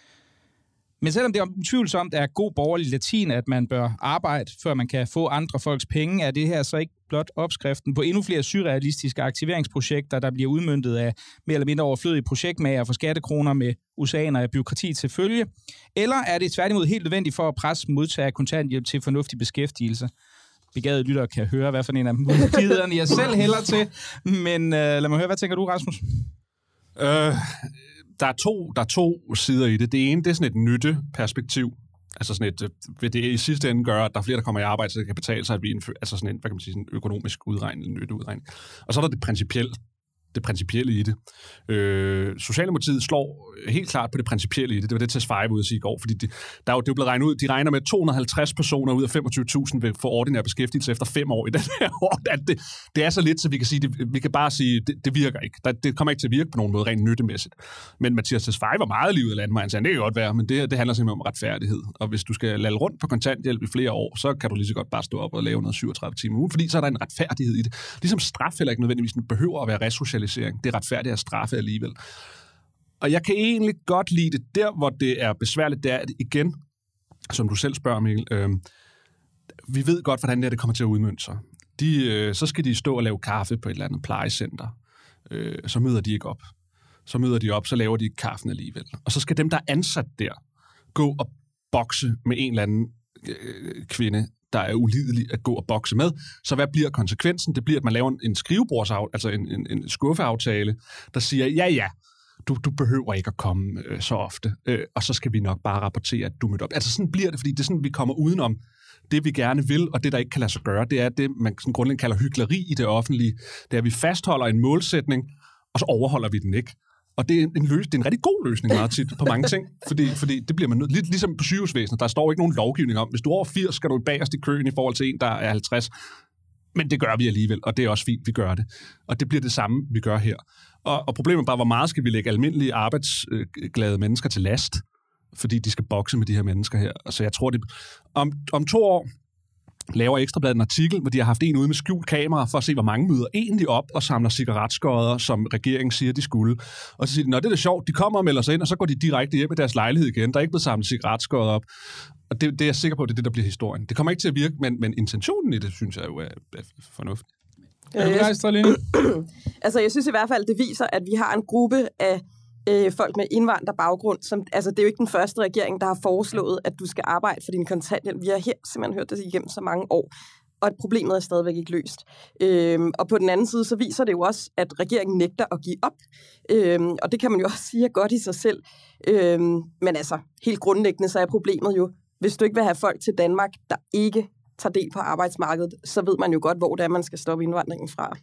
Men selvom det er utvivlsomt er god borgerlig latin, at man bør arbejde, før man kan få andre folks penge, er det her så ikke blot opskriften på endnu flere surrealistiske aktiveringsprojekter, der bliver udmøntet af mere eller mindre overflødige projektmager for skattekroner med oceaner af byråkrati til følge? Eller er det tværtimod helt nødvendigt for at presse modtager kontanthjælp til fornuftig beskæftigelse? Begavede lyttere kan høre, hvad for en af mulighederne jeg selv hælder til. Men øh, lad mig høre, hvad tænker du, Rasmus? Øh... Der er, to, der er to sider i det. Det ene, det er sådan et nytteperspektiv. Altså sådan et, vil det i sidste ende gøre, at der er flere, der kommer i arbejde, så det kan betale sig, at vi indfører, altså sådan en, hvad kan man sige, sådan en økonomisk udregning, en nytteudregning. Og så er der det principielle, det principielle i det. Øh, Socialdemokratiet slår helt klart på det principielle i det. Det var det, Tesfaye var ude at sige i går, fordi de, der er jo, det er jo blevet regnet ud. De regner med to hundrede og halvtreds personer ud af femogtyve tusind vil få ordinær beskæftigelse efter fem år i den her år. Det, det er så lidt, så vi kan sige, det, vi kan bare sige, det, det virker ikke. Det kommer ikke til at virke på nogen måde rent nyttemæssigt. Men Mathias Tesfaye var meget livet af landmand, så det kan godt være, men det, det handler simpelthen om retfærdighed. Og hvis du skal lade rundt på kontanthjælp i flere år, så kan du lige så godt bare stå op og lave noget syvogtredive timer ugen, fordi så er der en retfærdighed i det. Ligesom straf heller ikke nødvendigvis behøver at være resocialisering. Det er retfærdigt at straffe alligevel. Og jeg kan egentlig godt lide det der, hvor det er besværligt, det er at igen, som du selv spørger, Mikkel, øh, vi ved godt, hvordan det, det kommer til at udmønte sig. De, øh, så skal de stå og lave kaffe på et eller andet plejecenter. Øh, så møder de ikke op. Så møder de op, så laver de ikke kaffen alligevel. Og så skal dem, der er ansat der, gå og bokse med en eller anden øh, kvinde, der er ulideligt at gå og bokse med. Så hvad bliver konsekvensen? Det bliver, at man laver en, en skrivebordsaftale, altså en, en, en skuffeaftale, der siger, ja ja, du, du behøver ikke at komme øh, så ofte, øh, og så skal vi nok bare rapportere, at du mødte op. Altså sådan bliver det, fordi det er sådan, vi kommer udenom det, vi gerne vil, og det, der ikke kan lade sig gøre. Det er det, man sådan grundlæggende kalder hykleri i det offentlige. Det er, at vi fastholder en målsætning, og så overholder vi den ikke. Og det er en, løs, det er en rigtig god løsning meget tit på mange ting, fordi, fordi det bliver man nødt. Lidt ligesom på sygehusvæsenet, der står ikke nogen lovgivning om, hvis du er over firs, skal du bagerst i køen i forhold til en, der er halvtreds. Men det gør vi alligevel, og det er også fint, vi gør det. Og det bliver det samme, vi gør her. Og, og problemet er bare, hvor meget skal vi lægge almindelige arbejdsglade mennesker til last, fordi de skal bokse med de her mennesker her. Altså jeg tror, det om, om to år laver Ekstrabladet en artikel, hvor de har haft en ude med skjult kamera for at se, hvor mange møder egentlig op og samler cigaretskodder, som regeringen siger, de skulle. Og så siger de, nå, det er da sjovt, de kommer og melder sig ind, og så går de direkte hjem i deres lejlighed igen. Der er ikke blevet samlet cigaretskodder op. Og det, det er jeg sikker på, det er det, der bliver historien. Det kommer ikke til at virke, men, men intentionen i det, synes jeg jo er, er fornuftig. Er du begejstret, Line? Altså, jeg synes i hvert fald, det viser, at vi har en gruppe af øh, folk med indvandrerbaggrund, som, altså det er jo ikke den første regering, der har foreslået, at du skal arbejde for din kontanthjælp. Vi har her simpelthen hørt det igennem så mange år, og problemet er stadigvæk ikke løst. Øhm, og på den anden side, så viser det jo også, at regeringen nægter at give op. Øhm, og det kan man jo også sige er godt i sig selv. Øhm, men altså, helt grundlæggende, så er problemet jo, hvis du ikke vil have folk til Danmark, der ikke tager del på arbejdsmarkedet, så ved man jo godt, hvor det er, man skal stoppe indvandringen fra.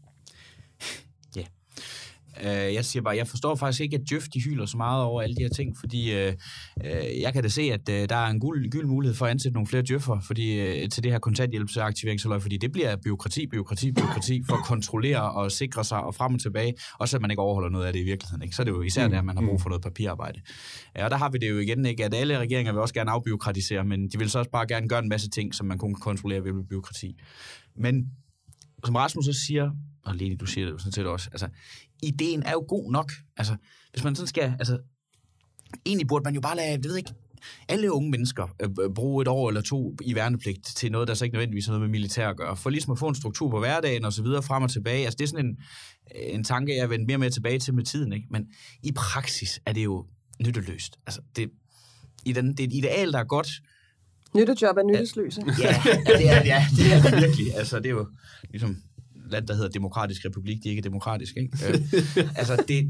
Uh, jeg siger bare, jeg forstår faktisk ikke, at Djøf, de hyler så meget over alle de her ting, fordi uh, uh, jeg kan da se, at uh, der er en guld, guld mulighed for at ansætte nogle flere Djøffer fordi, uh, til det her kontanthjælpsaktiveringshalløj, fordi det bliver byråkrati, byråkrati, byråkrati for at kontrollere og sikre sig og frem og tilbage, også at man ikke overholder noget af det i virkeligheden. Ikke? Så er det jo især der, man har brug for noget papirarbejde. Uh, og der har vi det jo igen, ikke, at alle regeringer vil også gerne afbyråkratisere, men de vil så også bare gerne gøre en masse ting, som man kun kan kontrollere ved byråkrati. Men som Rasmus så siger, og Lene, du siger det jo sådan set også, altså, ideen er jo god nok. Altså, hvis man sådan skal, altså, egentlig burde man jo bare lade, jeg ved ikke, alle unge mennesker øh, bruge et år eller to i værnepligt til noget, der så ikke nødvendigvis har noget med militær at gøre, for ligesom at få en struktur på hverdagen og så videre, frem og tilbage. Altså, det er sådan en, en tanke, jeg vender mere med tilbage til med tiden, ikke? Men i praksis er det jo nytteløst. Altså, det, i den, det er et ideal, der er godt. Nyttejob er nyttesløse. Ja, ja, det er, ja, det er det virkelig. Altså, det er jo ligesom land, der hedder Demokratisk Republik, de er ikke demokratisk, ikke? Øh, altså, det,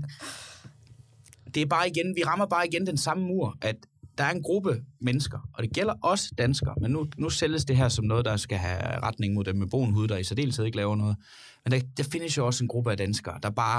det er bare igen, vi rammer bare igen den samme mur, at der er en gruppe mennesker, og det gælder også danskere, men nu, nu sælges det her som noget, der skal have retning mod dem med brun hud, der i særdeleshed ikke laver noget. Men der, der findes jo også en gruppe af danskere, der bare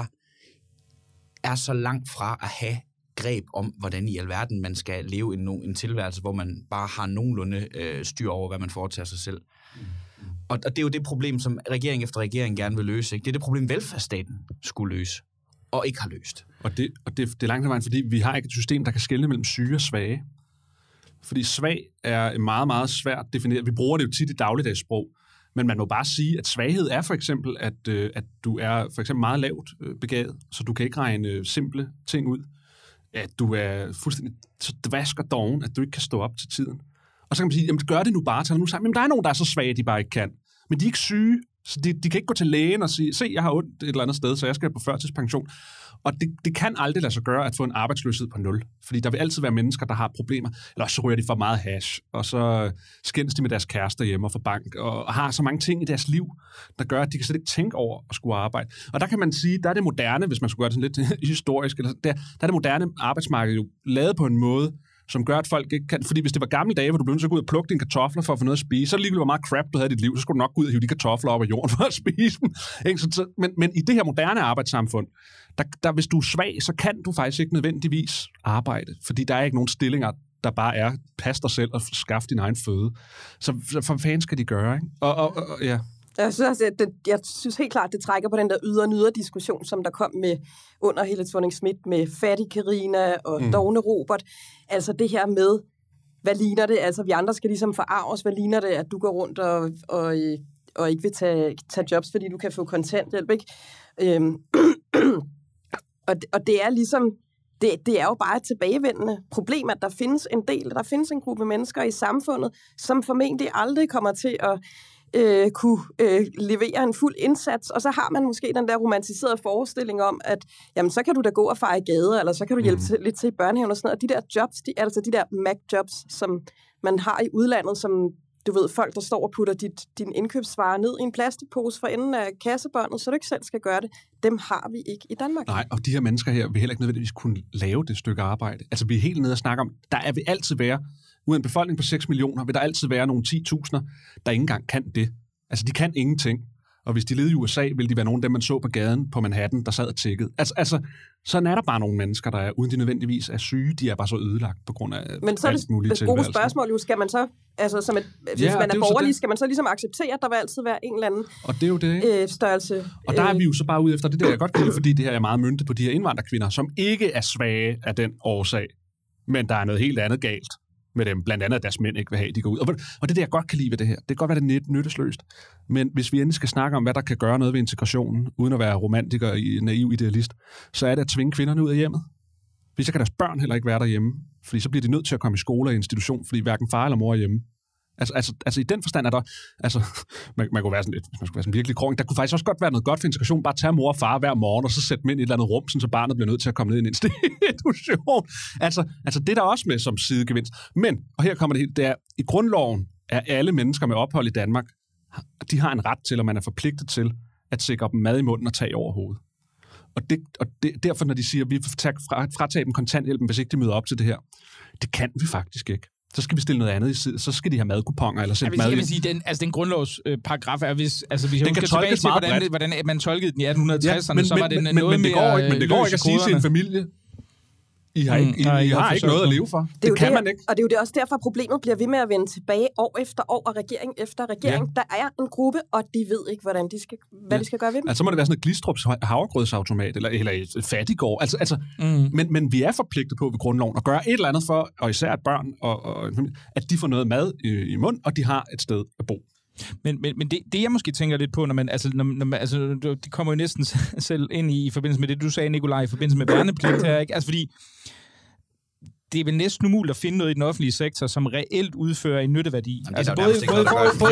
er så langt fra at have greb om, hvordan i alverden man skal leve en, en tilværelse, hvor man bare har nogenlunde øh, styr over, hvad man foretager sig selv. Mm. Og, og det er jo det problem, som regering efter regering gerne vil løse. Ikke? Det er det problem, velfærdsstaten skulle løse, og ikke har løst. Og det, og det, det er langt ad vejen, fordi vi har ikke et system, der kan skelne mellem syge og svage. Fordi svag er meget, meget svært defineret. Vi bruger det jo tit i dagligdagssprog, men man må bare sige, at svaghed er for eksempel, at, øh, at du er for eksempel meget lavt øh, begavet, så du kan ikke regne øh, simple ting ud. At du er fuldstændig så dvask og doven, at du ikke kan stå op til tiden. Og så kan man sige, jamen gør det nu bare, tag nu sammen. Jamen der er nogen, der er så svage, de bare ikke kan. Men de er ikke syge, så de, de kan ikke gå til lægen og sige, se, jeg har ondt et eller andet sted, så jeg skal på førtidspension. Og det, det kan aldrig lade sig gøre at få en arbejdsløshed på nul. Fordi der vil altid være mennesker, der har problemer. Eller så ryger de for meget hash, og så skændes de med deres kærester hjemme og får bank, og, og har så mange ting i deres liv, der gør, at de kan slet ikke tænke over at skulle arbejde. Og der kan man sige, der er det moderne, hvis man skulle gøre det sådan lidt historisk, eller der, der er det moderne arbejdsmarked jo lavet på en måde, som gør, at folk ikke kan... Fordi hvis det var gamle dage, hvor du blev nødt til at gå ud og plukke dine kartofler for at få noget at spise, så ligegyldigt hvor meget crap du havde i dit liv, så skulle du nok gå ud og hive de kartofler op af jorden for at spise dem. Men, men i det her moderne arbejdssamfund, der, der, hvis du er svag, så kan du faktisk ikke nødvendigvis arbejde, fordi der er ikke nogen stillinger, der bare er, pas dig selv og skaffe din egen føde. Så, så for fanden skal de gøre, ikke? Og, og, og ja... Jeg synes, at det, jeg synes helt klart, det trækker på den der yder-nyder-diskussion, som der kom med under Helle Thorning-Schmidt med Fattig Carina og mm. Dogne Robert. Altså det her med, hvad ligner det? Altså vi andre skal ligesom forarves, hvad ligner det, at du går rundt og, og, og ikke vil tage, tage jobs, fordi du kan få kontanthjælp, ikke? Øhm, og, og det er ligesom, det, det er jo bare et tilbagevendende problem, at der findes en del, der findes en gruppe mennesker i samfundet, som formentlig aldrig kommer til at Øh, kunne øh, levere en fuld indsats, og så har man måske den der romantiserede forestilling om, at jamen, så kan du da gå og feje gader, eller så kan du hjælpe mm. til, lidt til i børnehaven og sådan noget. Og de der jobs, de, altså de der Mac-jobs, som man har i udlandet, som du ved, folk, der står og putter dit, din indkøbsvarer ned i en plastikpose for enden af kassebåndet, så du ikke selv skal gøre det. Dem har vi ikke i Danmark. Nej, og de her mennesker her vil heller ikke nødvendigvis kunne lave det stykke arbejde. Altså, vi er helt nede og snakke om, der er vil altid være, ud af en befolkning på seks millioner, vil der altid være nogle ti tusinder, der ikke engang kan det. Altså, de kan ingenting. Og hvis de levede i U S A, ville de være nogen af dem, man så på gaden på Manhattan, der sad og tækkede. Altså, altså, sådan er der bare nogle mennesker, der er, uden de nødvendigvis er syge, de er bare så ødelagt på grund af Men så er det et gode spørgsmål, jo, skal man så, altså som et, hvis ja, man er, er borgerlig, skal man så ligesom acceptere, at der vil altid være en eller anden og det er jo det, øh, størrelse? Og der er vi jo så bare ude efter, det der jeg godt kan lide, fordi det her er meget myntet på de her indvandrerkvinder, som ikke er svage af den årsag, men der er noget helt andet galt med dem, blandt andet at deres mænd ikke vil have, de går ud. Og, og det der, jeg godt kan lide ved det her, det kan godt være, det er net, nyttesløst, men hvis vi endelig skal snakke om, hvad der kan gøre noget ved integrationen, uden at være romantiker og naiv idealist, så er det at tvinge kvinderne ud af hjemmet. Fordi så kan deres børn heller ikke være derhjemme, fordi så bliver de nødt til at komme i skole og institution, fordi hverken far eller mor er hjemme. Altså, altså, altså i den forstand er der, altså, man, man kunne være sådan lidt, man skulle være sådan virkelig krog. Der kunne faktisk også godt være noget godt for integration, bare tage mor og far hver morgen, og så sætte dem ind i et eller andet rum, så barnet bliver nødt til at komme ned i en institution. Altså, altså det er der også med som sidegevinst. Men, og her kommer det helt, det er, i grundloven er alle mennesker med ophold i Danmark, de har en ret til, og man er forpligtet til, at sikre dem mad i munden og tag over hovedet. Og, det, og det, derfor, når de siger, at vi vil fratage dem kontanthjælpen, hvis ikke de møder op til det her, det kan vi faktisk ikke. Så skal vi stille noget andet i side. Så skal de have madkuponger eller sætte mad i. Jeg vil sige, den, altså den grundlovsparagraf er, hvis, altså hvis den jeg kan tilbage til, hvordan, bredt. hvordan man tolkede den i atten tresserne, ja, så var det men, noget men, men, mere det ikke, men det går ikke at sige til en familie, I har ikke, I, Nej, I har ikke noget at leve for. Det, det det kan det, man ikke. Og det er jo det også derfor, problemet bliver ved med at vende tilbage år efter år, og regering efter regering. Ja. Der er en gruppe, og de ved ikke, hvordan de skal, hvad ja. de skal gøre ved dem. Altså må det være sådan et Glistrups havregrødsautomat, eller, eller et fattigård. Altså, altså, mm. men, men vi er forpligtet på ved grundloven at gøre et eller andet for, og især at børn, og, og, at de får noget mad i, i mund, og de har et sted at bo. Men, men, men det, det, jeg måske tænker lidt på, når man, altså, når, når man, altså, det kommer jo næsten selv ind i, i forbindelse med det, du sagde, Nikolaj, i forbindelse med værnepligt her, ikke? Altså, fordi det er vel næsten umuligt at finde noget i den offentlige sektor, som reelt udfører en nytteværdi. Jamen, altså, både, både, både, både, både,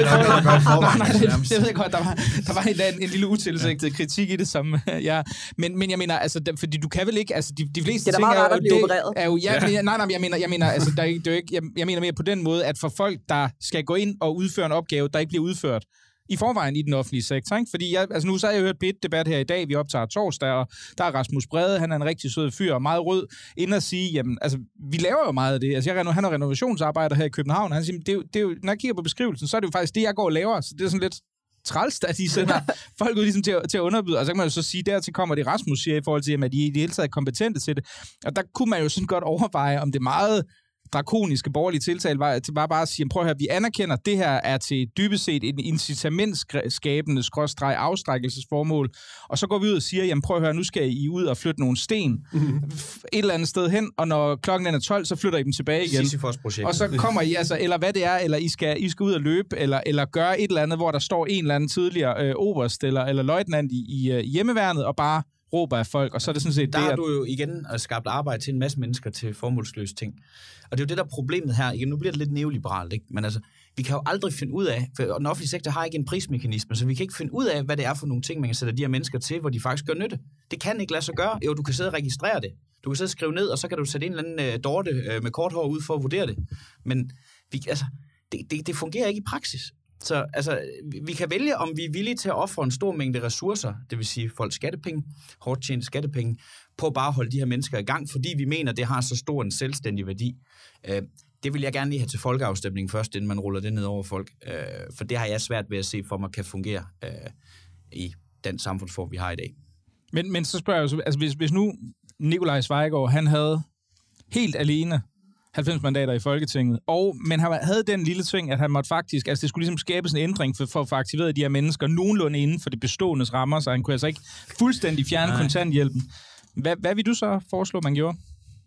det ved jeg godt, der var, der var en, en lille utilsigtet kritik i det samme, ja. Men, men jeg mener, altså, der, fordi du kan vel ikke, altså, de, de fleste ting er jo, det er jo, ja, ja. nej, nej, jeg mener, jeg mener, altså, der er, det er jo ikke, jeg, jeg mener mere på den måde, at for folk, der skal gå ind og udføre en opgave, der ikke bliver udført i forvejen i den offentlige sektor, ikke? Fordi jeg, altså nu så har jeg hørt P et-debat her i dag, vi optager torsdag, og der er Rasmus Brede, han er en rigtig sød fyr og meget rød, inden at sige, jamen, altså, vi laver jo meget af det. Altså, jeg, han er renovationsarbejder her i København, han siger, det er, jo, det er jo, når jeg kigger på beskrivelsen, så er det jo faktisk det, jeg går og laver, så det er sådan lidt træls, at de sender folk ud ligesom til, til at underbyde, og så kan man jo så sige, dertil kommer det Rasmus siger i forhold til, at de i det hele taget er kompetente til det, og der kunne man jo sådan godt overveje, om det meget drakoniske borgerlige tiltale var, var bare at sige, prøv at høre, vi anerkender, at det her er til dybest set en incitamentskabende skråstreg afstrækkelsesformål, og så går vi ud og siger, jamen prøv at høre, nu skal I ud og flytte nogle sten mm-hmm. et eller andet sted hen, og når klokken er tolv, så flytter I dem tilbage igen. Og så kommer I, altså, eller hvad det er, eller I skal, I skal ud og løbe, eller, eller gøre et eller andet, hvor der står en eller anden tidligere øh, oberst, eller, eller løjtnant i, i øh, hjemmeværnet, og bare råber af folk, og så er det sådan set der det, har du jo igen skabt arbejde til en masse mennesker til formålsløse ting. Og det er jo det, der er problemet her. Igen, nu bliver det lidt neoliberalt, ikke? Men altså, vi kan jo aldrig finde ud af, for den offentlige sektor har ikke en prismekanisme, så vi kan ikke finde ud af, hvad det er for nogle ting, man kan sætte de her mennesker til, hvor de faktisk gør nytte. Det kan ikke lade sig gøre. Jo, du kan sidde og registrere det. Du kan sidde og skrive ned, og så kan du sætte en eller anden uh, dorte uh, med kort hår ud for at vurdere det. Men vi, altså, det, det, det fungerer ikke i praksis. Så altså, vi kan vælge, om vi er villige til at ofre en stor mængde ressourcer, det vil sige folks skattepenge, hårdt tjent skattepenge, på bare at holde de her mennesker i gang, fordi vi mener, det har så stor en selvstændig værdi. Øh, det vil jeg gerne lige have til folkeafstemningen først, inden man ruller det ned over folk. Øh, for det har jeg svært ved at se for mig kan fungere øh, i den samfundsform, vi har i dag. Men, men så spørger jeg jo, altså hvis, hvis nu Nikolaj Sveigaard, han havde helt alene halvfems mandater i Folketinget, og, men han havde den lille ting, at han måtte faktisk, altså det skulle ligesom skabes en ændring for, for at få aktiveret de her mennesker nogenlunde inden for det beståendes rammer, så han kunne altså ikke fuldstændig fjerne Nej. kontanthjælpen. Hvad, hvad vil du så foreslå, man gjorde?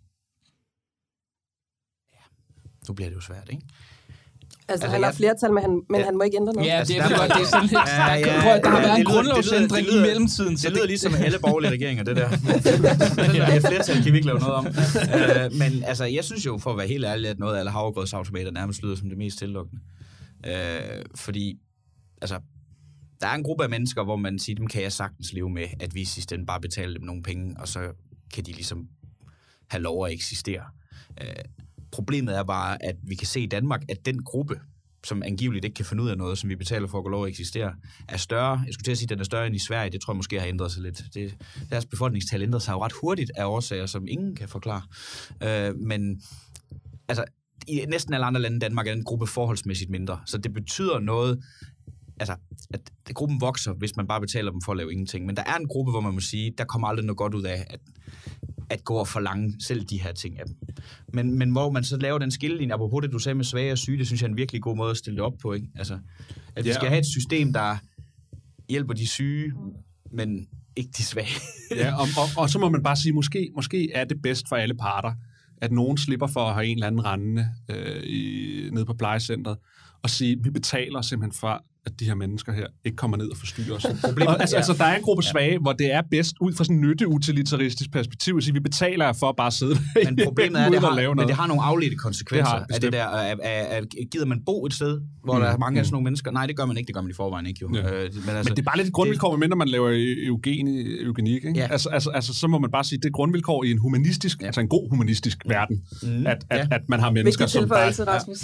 Ja, nu bliver det jo svært, ikke? Altså, altså han har flertal, men, han, men ja. han må ikke ændre noget. Ja, det er godt, det er sådan lidt... Ja, ja, ja, der, der har været en grundlovsændring i mellemtiden. Det lyder ligesom alle borgerlige regeringer, det der. Et flertal kan vi ikke lave noget om. Uh, men altså, jeg synes jo, for at være helt ærlig, at noget af alle havregrødsautomater nærmest lyder som det mest tillukkende. Uh, fordi, altså, der er en gruppe af mennesker, hvor man siger, dem kan jeg sagtens leve med, at vi i sidste ende bare betaler dem nogle penge, og så kan de ligesom have lov at eksistere. Uh, Problemet er bare, at vi kan se i Danmark, at den gruppe, som angiveligt ikke kan finde ud af noget, som vi betaler for at gå lov at eksistere, er større. Jeg skulle til at sige, at den er større end i Sverige. Det tror jeg måske har ændret sig lidt. Det, deres befolkningstal ændrer sig jo ret hurtigt af årsager, som ingen kan forklare. Øh, men altså, i næsten alle andre lande i Danmark er den gruppe forholdsmæssigt mindre. Så det betyder noget, altså, at gruppen vokser, hvis man bare betaler dem for at lave ingenting. Men der er en gruppe, hvor man må sige, der kommer aldrig noget godt ud af, at at gå og forlange selv de her ting af dem. Men, men hvor man så laver den skillelinje, apropos det, du sagde med svage og syge, det synes jeg er en virkelig god måde at stille det op på, ikke? Altså, at vi ja. skal have et system, der hjælper de syge, men ikke de svage. Ja, og, og, og så må man bare sige, måske, måske er det bedst for alle parter, at nogen slipper for at have en eller anden rendende øh, i, nede på plejecentret, og sige, vi betaler simpelthen for, at de her mennesker her ikke kommer ned og forstyrrer os. Og, altså, altså, der er en gruppe svage, ja. hvor det er bedst ud fra sådan en nytteutilitaristisk perspektiv, at sige, vi betaler for at bare sidde men problemet er, at det har, men det har nogle afledte konsekvenser det af det der. At, at, at, gider man bo et sted, hvor mm. der er mange mm. af sådan nogle mennesker? Nej, det gør man ikke. Det gør man i forvejen ikke, jo. Ja. Øh, men, altså, men det er bare lidt et grundvilkår, medmindre man laver eugeni, eugenik. Ikke? Ja. Altså, altså, altså, så må man bare sige, det er grundvilkår i en humanistisk, ja. altså en god humanistisk mm. verden, mm. at, at, ja. at man har mennesker, som bare... Vigtig tilføjelse, Rasmus.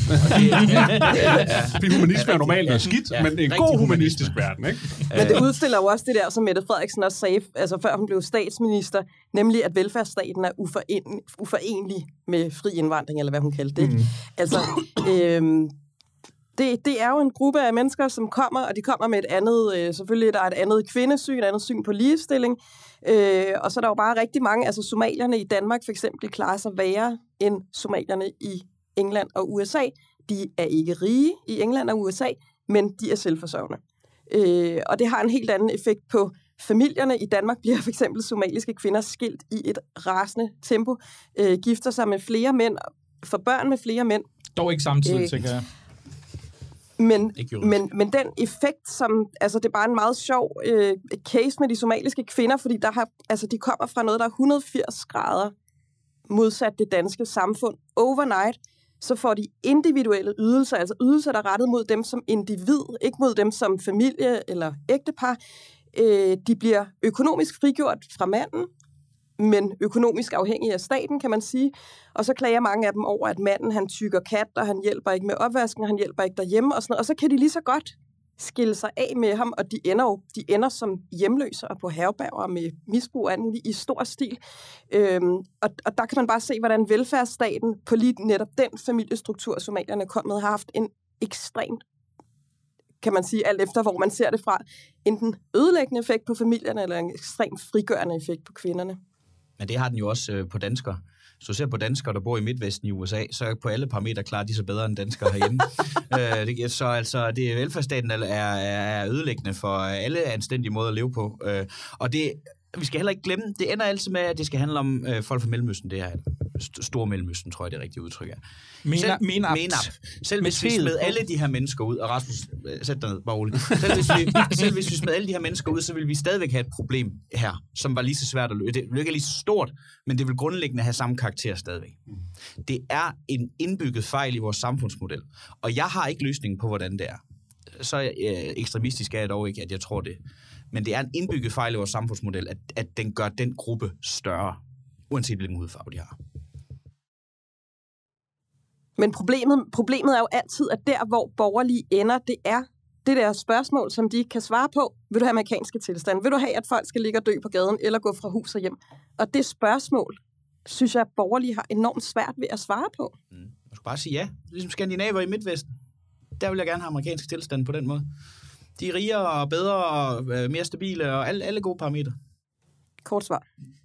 Fordi humanisme er normalt noget skidt, men en god humanistisk verden, ikke? Men det udstiller jo også det der, som Mette Frederiksen også sagde, altså før hun blev statsminister, nemlig at velfærdsstaten er uforen, uforenlig med fri indvandring, eller hvad hun kaldte det. Mm. Altså, øhm, det, det er jo en gruppe af mennesker, som kommer, og de kommer med et andet, øh, selvfølgelig der er et andet kvindesyn, et andet syn på ligestilling, øh, og så er der jo bare rigtig mange, altså somalierne i Danmark for eksempel klarer sig værre end somalierne i England og U S A. De er ikke rige i England og U S A, men de er selvforsørgende. Øh, og det har en helt anden effekt på familierne. I Danmark bliver for eksempel somaliske kvinder skilt i et rasende tempo, øh, gifter sig med flere mænd, får børn med flere mænd. Dog ikke samtidig, øh, tænker jeg. Men, men, men den effekt, som, altså det er bare en meget sjov øh, case med de somaliske kvinder, fordi der har, altså de kommer fra noget, der er et hundrede og firs grader modsat det danske samfund. Overnight, så får de individuelle ydelser, altså ydelser, der er rettet mod dem som individ, ikke mod dem som familie eller ægtepar. Øh, de bliver økonomisk frigjort fra manden, men økonomisk afhængig af staten, kan man sige. Og så klager mange af dem over, at manden, han tykker kat, og han hjælper ikke med opvasken, og han hjælper ikke derhjemme, og sådan noget. Og så kan de lige så godt skille sig af med ham, og de ender jo de ender som hjemløse og på herberger med misbrug og alt muligt i stor stil. Øhm, og, og der kan man bare se, hvordan velfærdsstaten på lige netop den familiestruktur, somalierne kom med, har haft en ekstremt, kan man sige, alt efter hvor man ser det fra, enten ødelæggende effekt på familierne, eller en ekstremt frigørende effekt på kvinderne. Men det har den jo også øh, på danskere. Så du ser på danskere, der bor i Midtvesten i U S A, så på alle parametre klarer de sig bedre end danskere herhjemme. øh, det, så altså, det velfærdsstaten er, er ødelæggende for alle anstændige måder at leve på. Øh, og det, vi skal heller ikke glemme, det ender altid med, at det skal handle om øh, folk fra Mellemøsten. Det er Stor Mellemøsten, tror jeg, det er rigtige udtryk er. Selv, Menap. Menap. Selv hvis vi smed alle de her mennesker ud, og Rasmus, sæt dig ned, bare roligt. Selv hvis, vi, selv hvis vi smed alle de her mennesker ud, så ville vi stadigvæk have et problem her, som var lige så svært at løse. Det er ikke lige så stort, men det vil grundlæggende have samme karakter stadigvæk. Det er en indbygget fejl i vores samfundsmodel, og jeg har ikke løsningen på, hvordan det er. Så øh, ekstremistisk er jeg dog ikke, at jeg tror det. Men det er en indbygget fejl i vores samfundsmodel, at, at den gør den gruppe større, uanset hvilken hudfarve de har. Men problemet, problemet er jo altid, at der, hvor borgerlige ender, det er det der spørgsmål, som de ikke kan svare på. Vil du have amerikanske tilstande? Vil du have, at folk skal ligge og dø på gaden, eller gå fra hus og hjem? Og det spørgsmål, synes jeg, at borgerlige har enormt svært ved at svare på. Mm. Jeg skal bare sige ja. Ligesom skandinaver i Midtvesten. Der vil jeg gerne have amerikanske tilstande på den måde. De er rigere og bedre og øh, mere stabile og alle, alle gode parametre. Kort svar.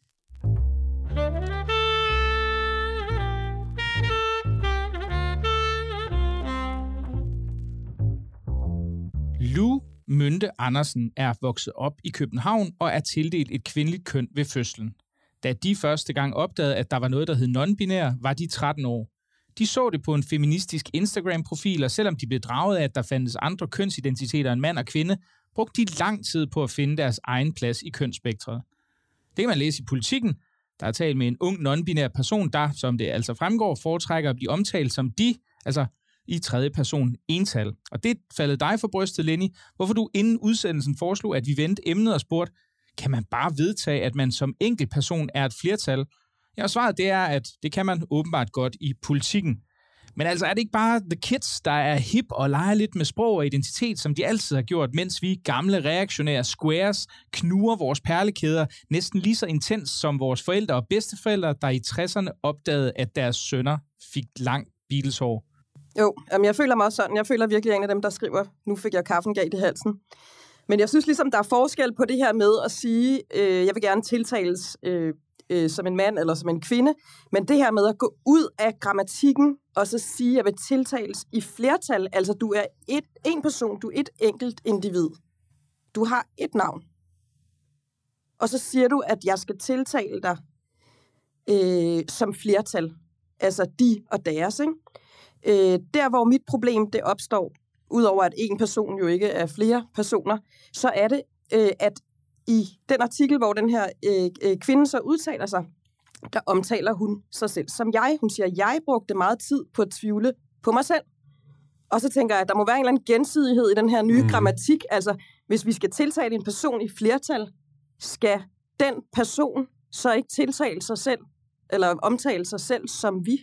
Lou Mynte Andersen er vokset op i København og er tildelt et kvindeligt køn ved fødslen. Da de første gang opdagede, at der var noget, der hed non-binær, var de tretten år. De så det på en feministisk Instagram-profil, og selvom de blev draget af, at der fandtes andre kønsidentiteter end mand og kvinde, brugte de lang tid på at finde deres egen plads i kønsspektret. Det kan man læse i Politikken. Der er talt med en ung non-binær person, der, som det altså fremgår, foretrækker at blive omtalt som de, altså i tredje person ental. Og det faldt dig for brystet, Lenny, hvorfor du inden udsendelsen foreslog, at vi vendte emnet og spurgte, kan man bare vedtage, at man som enkelt person er et flertal? Ja, svaret det er, at det kan man åbenbart godt i Politikken. Men altså, er det ikke bare the kids, der er hip og leger lidt med sprog og identitet, som de altid har gjort, mens vi gamle reaktionære squares knuger vores perlekæder næsten lige så intens som vores forældre og bedsteforældre, der i tresserne opdagede, at deres sønner fik lang Beatles-hår? Jo, jamen jeg føler mig også sådan. Jeg føler virkelig en af dem, der skriver, nu fik jeg kaffen galt i halsen. Men jeg synes ligesom, der er forskel på det her med at sige, øh, jeg vil gerne tiltales øh, øh, som en mand eller som en kvinde, men det her med at gå ud af grammatikken og så sige, jeg vil tiltales i flertal, altså du er et, en person, du er et enkelt individ. Du har et navn. Og så siger du, at jeg skal tiltale dig øh, som flertal, altså de og deres, ikke? Øh, der, hvor mit problem det opstår, udover at en person jo ikke er flere personer, så er det, øh, at i den artikel, hvor den her øh, kvinde så udtaler sig, der omtaler hun sig selv som jeg. Hun siger, at jeg brugte meget tid på at tvivle på mig selv. Og så tænker jeg, at der må være en eller anden gensidighed i den her nye mm. grammatik. Altså, hvis vi skal tiltale en person i flertal, skal den person så ikke tiltale sig selv, eller omtale sig selv som vi?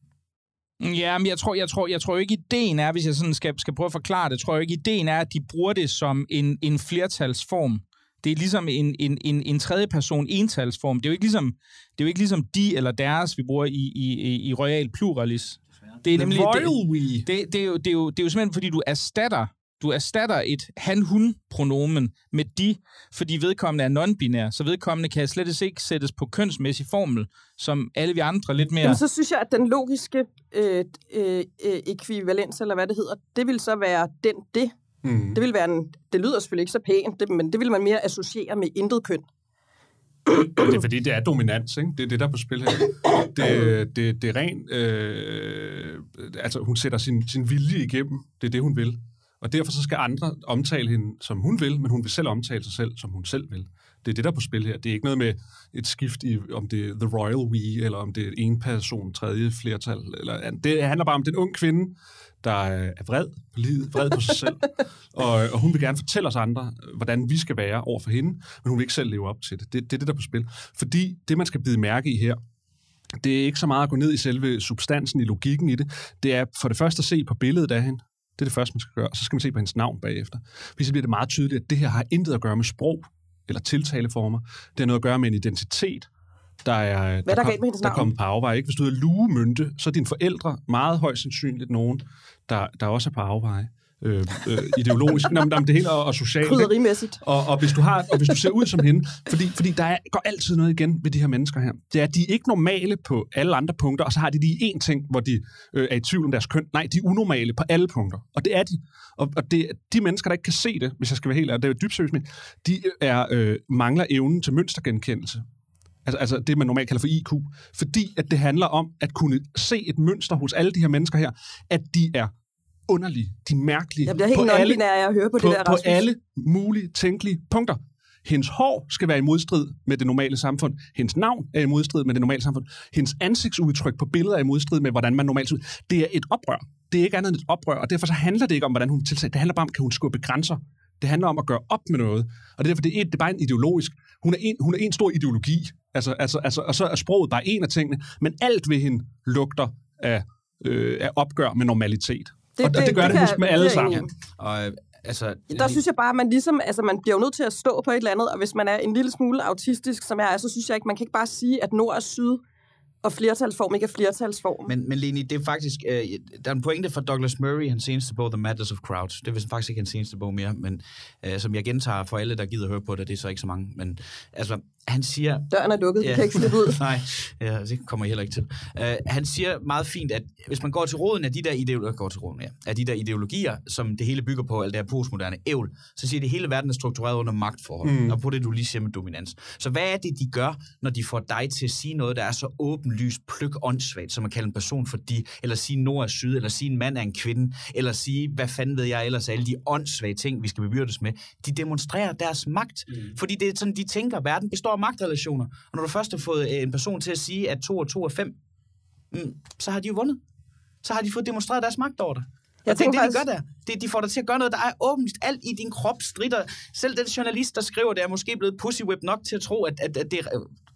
Ja, men jeg tror, jeg tror, jeg tror ikke, ideen er, hvis jeg sådan skal, skal prøve at forklare det, tror jeg ikke, ideen er, at de bruger det som en, en flertalsform. Det er ligesom en, en, en, en tredje person entalsform. Det er jo ikke ligesom, det er jo ikke ligesom de eller deres, vi bruger i, i, i royal pluralis. Det er nemlig det, det, det, er jo, det, er jo, det er jo simpelthen, fordi du erstatter, du erstatter et han-hun-pronomen med de, fordi vedkommende er non-binær, så vedkommende kan slet ikke sættes på kønsmæssig formel, som alle vi andre lidt mere... Jamen, så synes jeg, at den logiske øh, øh, ekvivalens, eller hvad det hedder, det vil så være den, det. Mm. Det vil være en, det lyder selvfølgelig ikke så pænt, det, men det vil man mere associere med intet køn. Det er fordi, det er dominans, ikke? Det er det, der er på spil her. Det, det, det er rent... Øh, altså, hun sætter sin, sin vilje igennem. Det er det, hun vil. Og derfor så skal andre omtale hende, som hun vil, men hun vil selv omtale sig selv, som hun selv vil. Det er det, der er på spil her. Det er ikke noget med et skift i, om det er the royal we, eller om det er en person, tredje flertal. Eller, det handler bare om den unge kvinde, der er vred på livet, vred på sig selv. Og, og hun vil gerne fortælle os andre, hvordan vi skal være over for hende, men hun vil ikke selv leve op til det. Det, det er det, der er på spil. Fordi det, man skal bide mærke i her, det er ikke så meget at gå ned i selve substansen, i logikken i det. Det er for det første at se på billedet af hende. Det er det første, man skal gøre. Og så skal man se på hendes navn bagefter. Fordi så bliver det meget tydeligt, at det her har intet at gøre med sprog eller tiltaleformer. Det har noget at gøre med en identitet, der er, Hvad der, der, kom, med der kommer på afveje. Ikke? Hvis du er lugemynte, så er dine forældre meget højst sandsynligt nogen, der, der også er på afveje. Øh, øh, ideologisk, Nå, men det hele og, og socialt. Krydderimæssigt. Og, og, hvis du har, og hvis du ser ud som hende, fordi, fordi der er, går altid noget igen ved de her mennesker her. Det er, at de er ikke normale på alle andre punkter, og så har de lige én ting, hvor de øh, er i tvivl om deres køn. Nej, de er unormale på alle punkter. Og det er de. Og, og det, de mennesker, der ikke kan se det, hvis jeg skal være helt ærlig, det er dybt seriøst med, de er, øh, mangler evnen til mønstergenkendelse. Altså, altså det, man normalt kalder for I Q. Fordi at det handler om at kunne se et mønster hos alle de her mennesker her, at de er underlige, de mærkelige. Jeg bliver helt non-binær af at høre på, på det der, Rasmus. På alle mulige tænkelige punkter. Hendes hår skal være i modstrid med det normale samfund. Hendes navn er i modstrid med det normale samfund. Hendes ansigtsudtryk på billeder er i modstrid med, hvordan man normalt ser ud. Det er et oprør. Det er ikke andet end et oprør, og derfor så handler det ikke om, hvordan hun tiltager. Det handler bare om, kan hun skubbe grænser. Det handler om at gøre op med noget. Og det er derfor, det er, det er bare en ideologisk. Hun er en, hun er en stor ideologi. Altså, altså, altså, og så er sproget bare en af tingene. Men alt ved hende lugter af, øh, af opgør med normalitet. Det, og det, det gør det, det husk med alle sammen. Og, altså, der synes jeg bare, at man ligesom, altså man bliver jo nødt til at stå på et eller andet, og hvis man er en lille smule autistisk, som jeg er, så synes jeg ikke, man kan ikke bare sige, at nord og syd og flertalsform ikke er flertalsform. Men, men Leni, det er faktisk, øh, der er en pointe fra Douglas Murray, hans seneste bog, The Madness of Crowds. Det er faktisk ikke hans seneste bog mere, men øh, som jeg gentager for alle, der gider høre på det, det er så ikke så mange, men altså, han siger... Døren er lukket, ja, du kan ikke slippe ud. Nej, ja, det kommer jeg heller ikke til. Uh, han siger meget fint, at hvis man går til råden af de der ideologier, går til råden, ja, af de der ideologier, som det hele bygger på, alt det her postmoderne ævl, så siger det, at hele verden er struktureret under magtforhold, mm. og på det, du lige siger med dominans. Så hvad er det, de gør, når de får dig til at sige noget, der er så åbenlyst pløk åndssvagt, som at kalde en person for de, eller sige nord er syd, eller sige en mand er en kvinde, eller sige, hvad fanden ved jeg ellers, alle de åndssvage ting, vi skal bebyrdes med, de demonstrerer deres magt, mm. fordi det er sådan, de tænker, verden består af magtrelationer. Og når du først har fået en person til at sige, at to og to er fem, mm, så har de jo vundet. Så har de fået demonstreret deres magt over dig. Og det er det, de gør der. Det, de får dig til at gøre noget, der er åbenlyst. Alt i din krop strider. Selv den journalist, der skriver, det er måske blevet pussywhip nok til at tro, at, at, at det er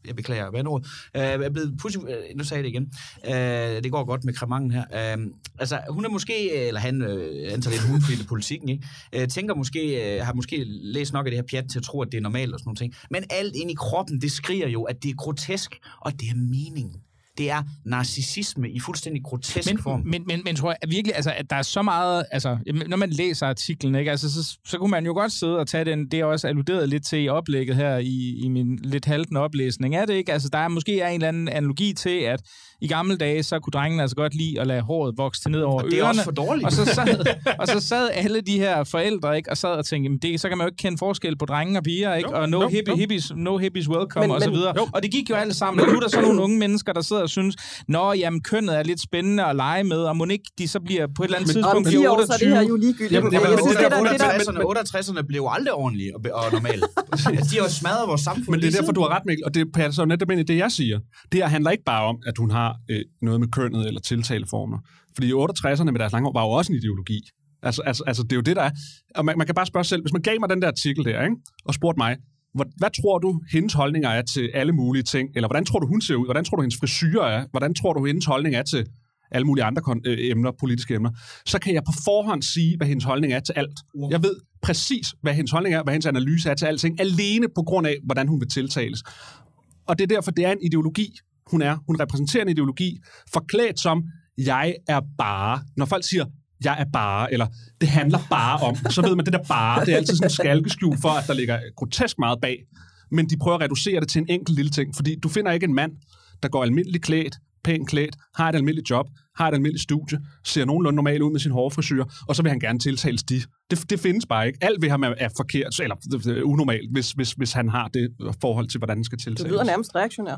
jeg beklager vandordet, øh, er blevet positiv, øh, nu sagde jeg det igen, øh, det går godt med kremangen her. Øh, altså, hun er måske, eller han, øh, antager det hun, fordi det er politikken, ikke? Øh, tænker måske, øh, har måske læst nok af det her pjat til at tro, at det er normalt og sådan nogle ting. Men alt ind i kroppen, det skriger jo, at det er grotesk, og det er meningen. Det er narcissisme i fuldstændig grotesk men, form. Men, men, men tror jeg at virkelig, altså, at der er så meget... Altså, når man læser artiklen, ikke, altså, så, så kunne man jo godt sidde og tage den... Det er også alluderet lidt til i oplægget her, i, i min lidt haltende oplæsning. Er det ikke? Altså, der er måske er en eller anden analogi til, at i gamle dage, så kunne drengene altså godt lide at lade håret vokse til ned over ørerne. Og det er også for dårligt. Og så sad, og så sad alle de her forældre, ikke, og sad og tænkte, jamen, det, så kan man jo ikke kende forskel på drenge og piger, ikke? Jo, og no, no, hippie, no. hippies, no hippies welcome, men, og så videre. Men, og det gik jo alle sammen. Og nu er der så nogle unge mennesker, der sidder og synes, nå, jamen, kønnet er lidt spændende at lege med, og må ikke de så bliver på et eller andet men, tidspunkt bliver otteogtyve. Så er det her jo ligegyldigt. otteogtresserne blev aldrig ordentlige og, og normale. De har jo smadret vores samfund. Men det er derfor, du har ret, Mikkel, og det passer jo netop ind i det, jeg siger. Det her handler ikke bare om, at hun har øh, noget med kønnet eller tiltaleformer. Fordi i otteogtresserne med deres lange år var jo også en ideologi. Altså, altså, altså det er jo det, der er. Og man, man kan bare spørge selv, hvis man gav mig den der artikel der, ikke, og spurgte mig, hvad, hvad tror du, hendes holdninger er til alle mulige ting? Eller hvordan tror du, hun ser ud? Hvordan tror du, hendes frisyrer er? Hvordan tror du, hendes holdning er til alle mulige andre kon- øh, emner, politiske emner? Så kan jeg på forhånd sige, hvad hendes holdning er til alt. Jeg ved præcis, hvad hendes holdning er, hvad hendes analyse er til alting, alene på grund af, hvordan hun vil tiltales. Og det er derfor, det er en ideologi, hun er. Hun repræsenterer en ideologi, forklædt som, jeg er bare. Når folk siger, jeg er bare, eller det handler bare om, så ved man, det der bare, det er altid sådan en skalkeskjul for, at der ligger grotesk meget bag. Men de prøver at reducere det til en enkelt lille ting, fordi du finder ikke en mand, der går almindeligt klædt, pænt klædt, har et almindeligt job, har et almindeligt studie, ser nogenlunde normal ud med sin hårfrisyr, og så vil han gerne tiltales de. Det, det findes bare ikke. Alt ved ham er forkert, eller unormalt, hvis, hvis, hvis han har det forhold til, hvordan han skal tiltales. Det lyder nærmest reaktionær.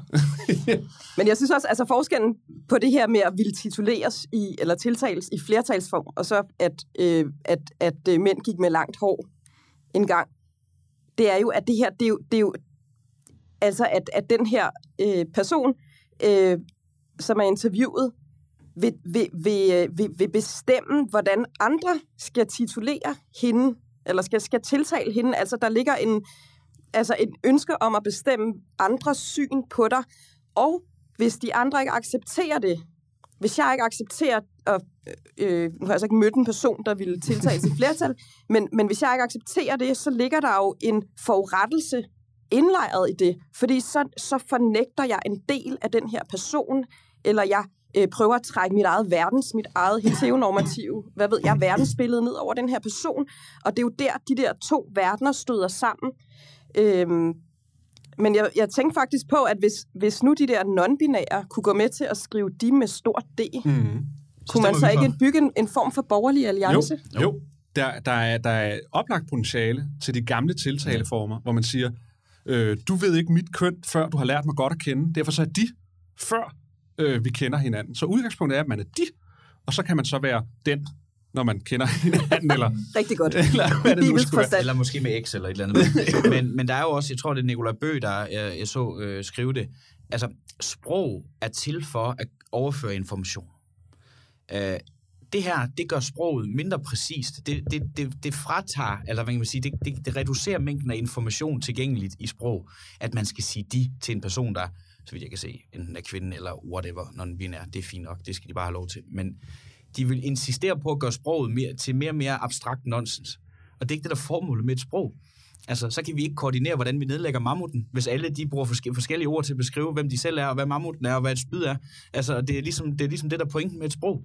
Men jeg synes også, altså forskellen på det her med at ville tituleres i, eller tiltales i flertalsform, og så at, øh, at, at øh, mænd gik med langt hår en gang, det er jo, at det her, det er jo, det er jo altså, at, at den her øh, person, øh, som er interviewet, vil, vil, vil, vil, vil bestemme, hvordan andre skal titulere hende, eller skal, skal tiltale hende. Altså, der ligger en, altså et ønske om at bestemme andres syn på dig, og hvis de andre ikke accepterer det, hvis jeg ikke accepterer, og øh, nu har jeg altså ikke mødt en person, der ville tiltale sit flertal, men, men hvis jeg ikke accepterer det, så ligger der jo en forurettelse indlejret i det, fordi så, så fornægter jeg en del af den her person, eller jeg øh, prøver at trække mit eget verdens, mit eget heteronormative, hvad ved jeg, verdensbillede ned over den her person, og det er jo der, de der to verdener støder sammen. Øhm, men jeg, jeg tænkte faktisk på, at hvis, hvis nu de der non-binære kunne gå med til at skrive de med stort D, mm-hmm. kunne man så ikke bygge en, en form for borgerlig alliance? Jo, jo. Der, der, er, der er oplagt potentiale til de gamle tiltaleformer, hvor man siger, øh, du ved ikke mit køn, før du har lært mig godt at kende, derfor så er de, før øh, vi kender hinanden. Så udgangspunktet er, at man er de, og så kan man så være den, når man kender hinanden, eller... Rigtig godt. Eller, hvad det nu skulle være. Eller måske med X eller et eller andet. men, men der er jo også, jeg tror, det er Nicolai Bøgh, der jeg, jeg så øh, skrive det. Altså, sprog er til for at overføre information. Øh, det her, det gør sproget mindre præcist. Det, det, det, det fratager, eller hvad kan man sige, det, det, det reducerer mængden af information tilgængeligt i sprog, at man skal sige de til en person, der, så vidt jeg kan se, enten er kvinde eller whatever, når den binær, det er fint nok, det skal de bare have lov til. Men de vil insistere på at gøre sproget mere, til mere og mere abstrakt nonsens. Og det er ikke det, der er formålet med et sprog. Altså, så kan vi ikke koordinere, hvordan vi nedlægger mammuten, hvis alle de bruger forske- forskellige ord til at beskrive, hvem de selv er, og hvad mammuten er, og hvad et spyd er. Altså, det er ligesom det, er ligesom det der er pointen med et sprog.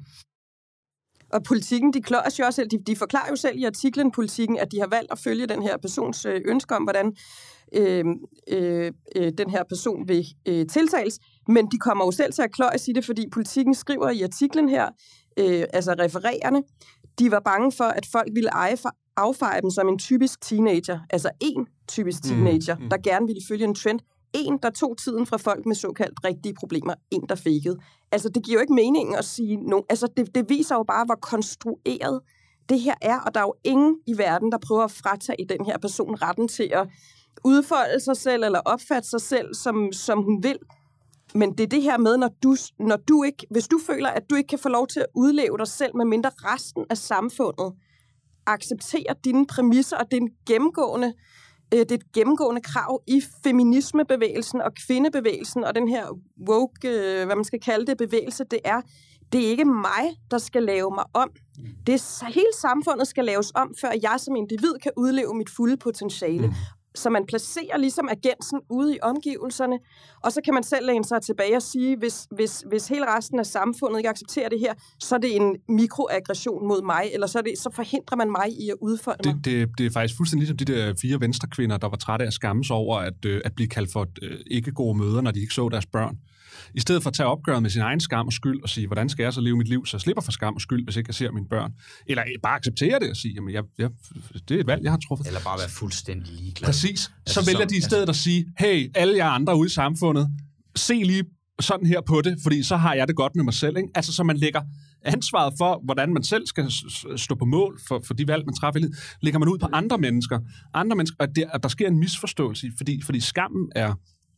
Og politikken, de, jo også selv, de, de forklarer jo selv i artiklen Politikken, at de har valgt at følge den her persons øh, ønsker om, hvordan øh, øh, den her person vil øh, tiltales. Men de kommer jo selv til at kløjes i det, fordi Politikken skriver i artiklen her, øh, altså refererende, de var bange for, at folk ville eje for, affeje dem som en typisk teenager. Altså en typisk teenager, mm, mm. der gerne ville følge en trend. En, der tog tiden fra folk med såkaldt rigtige problemer. En, der fakede. Altså, det giver jo ikke mening at sige no. Altså, det, det viser jo bare, hvor konstrueret det her er, og der er jo ingen i verden, der prøver at fratage den her person retten til at udfolde sig selv, eller opfatte sig selv, som, som hun vil. Men det er det her med, når du, når du ikke, hvis du føler, at du ikke kan få lov til at udleve dig selv, medmindre resten af samfundet accepterer dine præmisser og den gennemgående det er et gennemgående krav i feminismebevægelsen og kvindebevægelsen, og den her woke, hvad man skal kalde det, bevægelse, det er, det er ikke mig, der skal lave mig om. Det er, hele samfundet skal laves om, før jeg som individ kan udleve mit fulde potentiale. Mm. Så man placerer ligesom agensen ude i omgivelserne, og så kan man selv læne sig tilbage og sige, hvis, hvis, hvis hele resten af samfundet ikke accepterer det her, så er det en mikroaggression mod mig, eller så, er det, så forhindrer man mig i at udfolde mig. Det, det, det er faktisk fuldstændig ligesom de der fire venstrekvinder, der var trætte af at skamme sig over at, øh, at blive kaldt for øh, ikke gode mødre, når de ikke så deres børn. I stedet for at tage opgøret med sin egen skam og skyld og sige, hvordan skal jeg så leve mit liv, så jeg slipper for skam og skyld, hvis ikke jeg ser mine børn. Eller bare acceptere det og sige, jamen jeg, jeg, det er et valg, jeg har truffet. Eller bare være fuldstændig ligeglad. Præcis. Så altså, vælger de i stedet altså... at sige, hey, alle jer andre ude i samfundet, se lige sådan her på det, fordi så har jeg det godt med mig selv. Ikke? Altså, så man lægger ansvaret for, hvordan man selv skal stå på mål for, for de valg, man træffer i livet, lægger man ud på andre mennesker. Andre mennesker, og der, der sker en misforståelse, fordi, fordi skammen er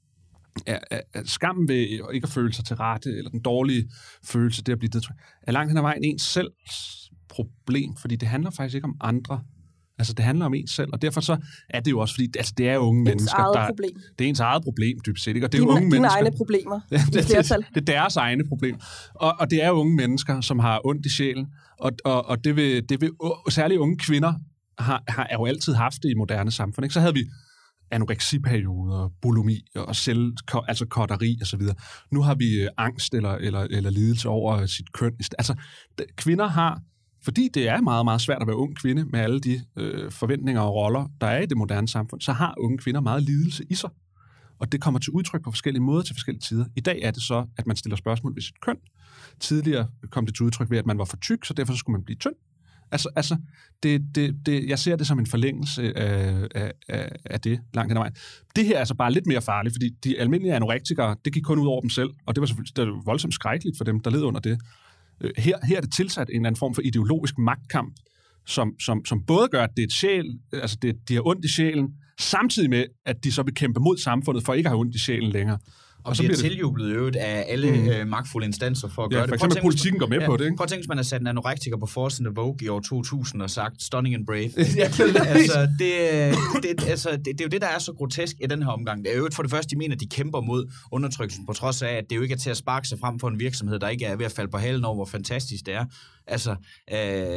Er, er, er skammen ved ikke at føle sig til rette, eller den dårlige følelse, det at blive nedtrykt, er langt hen ad vejen ens selv problem, fordi det handler faktisk ikke om andre. Altså, det handler om ens selv, og derfor så er det jo også, fordi altså, det er unge ens mennesker, eget der problem. Det er ens eget problem, dybest set, ikke? Og det er dine, unge dine mennesker. egne problemer. det, det, det, det er deres egne problem. Og, og det er unge mennesker, som har ondt i sjælen, og, og, og det vil, det vil særligt unge kvinder har, har jo altid haft det i moderne samfund, ikke? Så havde vi anoreksiperioder, bulimi og selv, altså kotteri og så videre. Nu har vi angst eller, eller, eller lidelse over sit køn. Altså, kvinder har, fordi det er meget, meget svært at være ung kvinde med alle de øh, forventninger og roller, der er i det moderne samfund, så har unge kvinder meget lidelse i sig. Og det kommer til udtryk på forskellige måder til forskellige tider. I dag er det så, at man stiller spørgsmål ved sit køn. Tidligere kom det til udtryk ved, at man var for tyk, så derfor så skulle man blive tynd. Altså, altså det, det, det, jeg ser det som en forlængelse af, af, af det langt hen ad vejen. Det her er altså bare lidt mere farligt, fordi de almindelige anorektikere, det gik kun ud over dem selv, og det var selvfølgelig det var voldsomt skrækkeligt for dem, der led under det. Her, her er det tilsat en eller anden form for ideologisk magtkamp, som, som, som både gør, at det er et sjæl, altså det, de har ondt i sjælen, samtidig med, at de så vil kæmpe mod samfundet for ikke at have ondt i sjælen længere. Og, og så bliver det tiljublet i øvrigt af alle mm. øh, magtfulde instanser for at ja, gøre for det. For eksempel politikken går med ja, på det, ikke? Prøv at tænke, hvis man har sat en anorektiker på forsiden af Vogue i år to tusind og sagt, stunning and brave. altså, det, det, altså det, det er jo det, der er så grotesk i den her omgang. Det er jo for det første, de mener, at de kæmper mod undertrykkelsen, på trods af, at det jo ikke er til at sparke sig frem for en virksomhed, der ikke er ved at falde på halen over, hvor fantastisk det er. Altså, øh,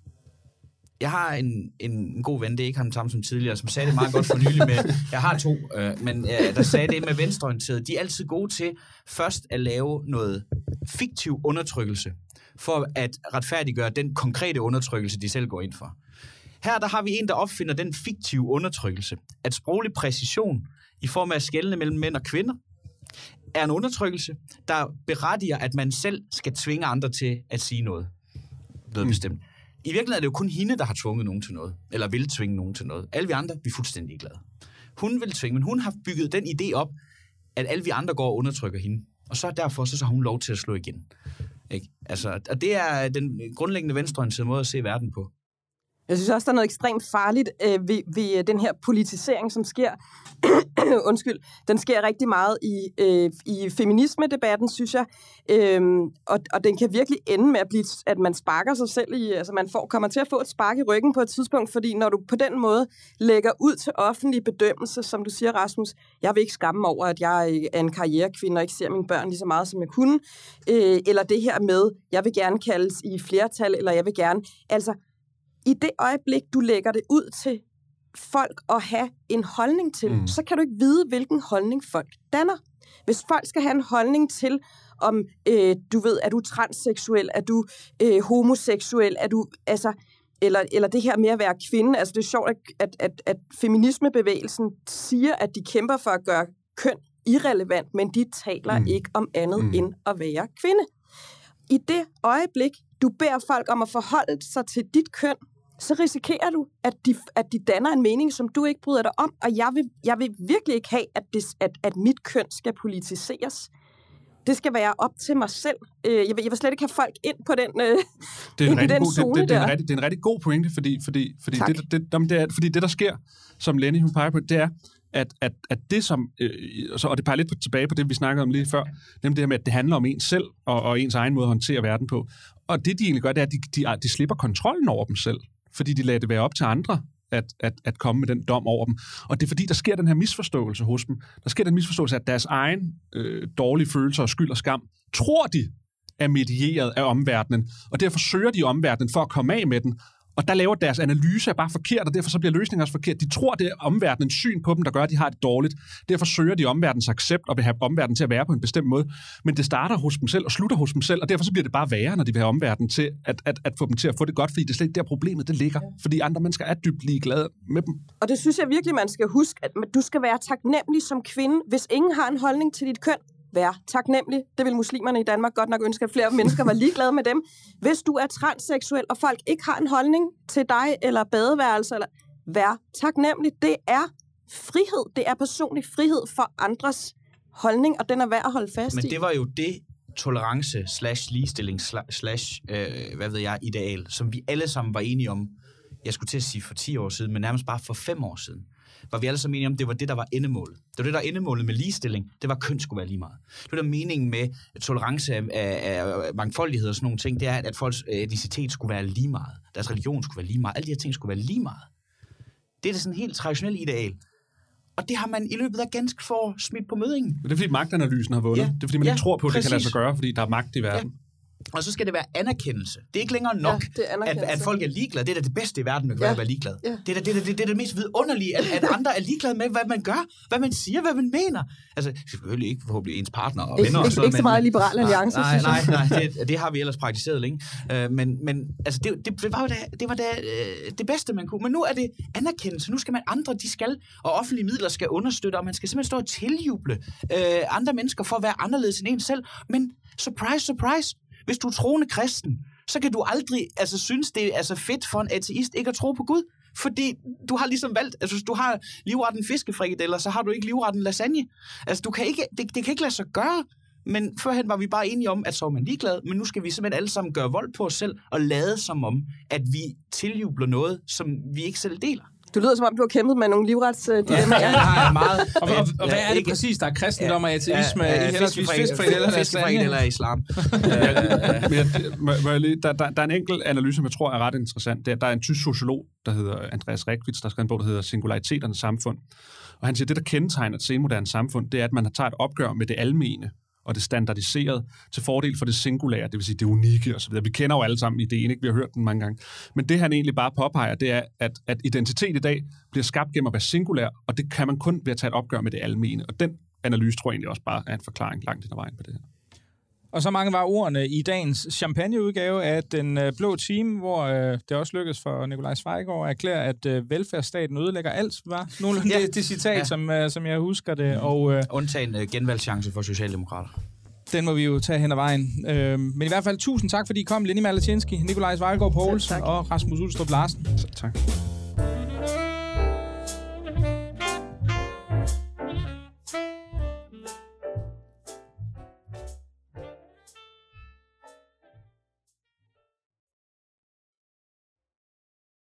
jeg har en, en, en god ven, det er ikke ham samme som tidligere, som sagde det meget godt for nylig med, jeg har to, øh, men øh, der sagde det med venstreorienteret. De er altid gode til først at lave noget fiktiv undertrykkelse, for at retfærdiggøre den konkrete undertrykkelse, de selv går ind for. Her der har vi en, der opfinder den fiktive undertrykkelse, at sproglig præcision i form af skelne mellem mænd og kvinder, er en undertrykkelse, der berettiger, at man selv skal tvinge andre til at sige noget. Noget mm. bestemt. I virkeligheden er det jo kun hende, der har tvunget nogen til noget, eller vil tvinge nogen til noget. Alle vi andre, vi er fuldstændig glade. Hun vil tvinge, men hun har bygget den idé op, at alle vi andre går og undertrykker hende. Og så derfor, så har hun lov til at slå igen. Ikke? Altså, og det er den grundlæggende venstreorienterede måde at se verden på. Jeg synes også, der er noget ekstremt farligt øh, ved, ved den her politisering, som sker. Undskyld. Den sker rigtig meget i, øh, i feminisme-debatten, synes jeg. Øhm, og, og den kan virkelig ende med at blive, at man sparker sig selv i, altså man får, kommer til at få et spark i ryggen på et tidspunkt, fordi når du på den måde lægger ud til offentlig bedømmelse, som du siger, Rasmus, jeg vil ikke skamme over, at jeg er en karrierekvinde og ikke ser mine børn lige så meget, som jeg kunne. Øh, eller det her med, jeg vil gerne kaldes i flertal, eller jeg vil gerne, altså i det øjeblik, du lægger det ud til folk at have en holdning til, mm. så kan du ikke vide, hvilken holdning folk danner. Hvis folk skal have en holdning til, om øh, du ved, er du transseksuel, er du øh, homoseksuel, er du, altså, eller, eller det her med at være kvinde, altså det er sjovt, at, at, at feminismebevægelsen siger, at de kæmper for at gøre køn irrelevant, men de taler mm. ikke om andet mm. end at være kvinde. I det øjeblik, du beder folk om at forholde sig til dit køn, så risikerer du, at de, at de danner en mening, som du ikke bryder dig om, og jeg vil, jeg vil virkelig ikke have, at, det, at, at mit køn skal politiseres. Det skal være op til mig selv. Jeg vil, jeg vil slet ikke have folk ind på den, øh, det er en den god, zone det, det, det, er der. en rigtig, det er en rigtig god pointe, fordi, fordi, fordi, det, det, det, det er, fordi det, der sker, som Lenny hun peger på, det er, at, at, at det som, øh, og det peger lidt på, tilbage på det, vi snakkede om lige før, nemlig det her med, at det handler om ens selv, og, og ens egen måde at håndtere verden på. Og det, de egentlig gør, det er, at de, de, de slipper kontrollen over dem selv, fordi de lader det være op til andre, at, at, at komme med den dom over dem. Og det er fordi, der sker den her misforståelse hos dem. Der sker den misforståelse, at deres egen øh, dårlige følelser og skyld og skam, tror de er medieret af omverdenen, og derfor søger de omverdenen for at komme af med den. Og der laver deres analyse er bare forkert, og derfor så bliver løsningen også forkert. De tror, det er omverdenens syn på dem, der gør, at de har det dårligt. Derfor søger de omverdenens accept og vil have omverdenen til at være på en bestemt måde. Men det starter hos dem selv og slutter hos dem selv, og derfor så bliver det bare værre, når de vil have omverdenen til at, at, at få dem til at få det godt, fordi det er slet ikke der problemet det ligger. Fordi andre mennesker er dybt ligeglade med dem. Og det synes jeg virkelig, man skal huske, at du skal være taknemmelig som kvinde, hvis ingen har en holdning til dit køn. Vær taknemmelig. Det vil muslimerne i Danmark godt nok ønske, at flere mennesker var ligeglade med dem. Hvis du er transseksuel, og folk ikke har en holdning til dig, eller badeværelse, eller vær taknemmelig. Det er frihed. Det er personlig frihed for andres holdning, og den er værd at holde fast i. Men det var jo det tolerance slash ligestilling slash, øh, hvad ved jeg, ideal, som vi alle sammen var enige om, jeg skulle til at sige for ti år siden, men nærmest bare for fem år siden. Var vi alle sammen enige om, det var det, der var endemålet. Det var det, der var endemålet med ligestilling. Det var, at køn skulle være lige meget. Det var der meningen med tolerance af, af, af mangfoldighed og sådan nogle ting, det er, at folks etnicitet skulle være lige meget. Deres religion skulle være lige meget. Alle de her ting skulle være lige meget. Det er det sådan helt traditionelle ideal. Og det har man i løbet af ganske få smidt på mødingen. Det er fordi magtanalysen har vundet. Ja, det er fordi man ja, ikke tror på, at det kan lade sig gøre, fordi der er magt i verden. Ja. Og så skal det være anerkendelse. Det er ikke længere nok, ja, at, at folk er ligeglade. Det er da det bedste i verden, man kan ja. være ligeglad. Ja. Det er da det, det, det, det, det mest vidunderlige, at, at andre er ligeglade med, hvad man gør, hvad man siger, hvad man mener. Altså, selvfølgelig ikke forhåbentlig ens partner og venner. Ikke, og sådan, ikke så meget liberal alliance, nej, nej, nej, nej det, det har vi ellers praktiseret længe. Uh, men, men altså, det, det, det var jo da, det, var da, uh, det bedste, man kunne. Men nu er det anerkendelse. Nu skal man andre, de skal, og offentlige midler skal understøtte, og man skal simpelthen stå og tiljuble uh, andre mennesker for at være anderledes end en selv. Men surprise, surprise. Hvis du er troende kristen, så kan du aldrig altså, synes, det er altså, fedt for en ateist ikke at tro på Gud. Fordi du har ligesom valgt, altså hvis du har livretten fiskefrikadeller, så har du ikke livretten lasagne. Altså du kan ikke, det, det kan ikke lade sig gøre. Men førhen var vi bare enige om, at så var man ligeglad, men nu skal vi simpelthen alle sammen gøre vold på os selv og lade som om, at vi tiljubler noget, som vi ikke selv deler. Du lyder som om, du har kæmpet med nogle livretsdilemmaer. Ja, det har jeg meget. Og, og, og hvad er det præcis, der er kristendom og ateisme? Ja, ja, fiskefrikadeller eller islam. der, der, der er en enkelt analyse, som jeg tror er ret interessant. Der, der er en tysk sociolog, der hedder Andreas Reckwitz, der skrev en bog, der hedder Singulariteterne samfund. Og han siger, at det, der kendetegner et senmoderne samfund, det er, at man tager et opgør med det almene og det standardiserede til fordel for det singulære, det vil sige det unikke osv. Vi kender jo alle sammen ideen, ikke? Vi har hørt den mange gange. Men det, han egentlig bare påpeger, det er, at, at identitet i dag bliver skabt gennem at være singulær, og det kan man kun ved at tage et opgør med det almene. Og den analyse tror jeg egentlig også bare er en forklaring langt ind ad vejen på det her. Og så mange var ordene i dagens champagneudgave af Den øh, Blå Time, hvor øh, det også lykkedes for Nikolaj Schweigaard at erklære, at øh, velfærdsstaten ødelægger alt, var nogenlunde ja. det, det citat, ja. som, øh, som jeg husker det. Og, øh, Undtagen øh, genvalgschance for Socialdemokrater. Den må vi jo tage hen ad vejen. Øh, men i hvert fald tusind tak, fordi I kom, Lenny Malatinski, Nikolaj Schweigaard Poulsen og Rasmus Ulstrup Larsen. Tak.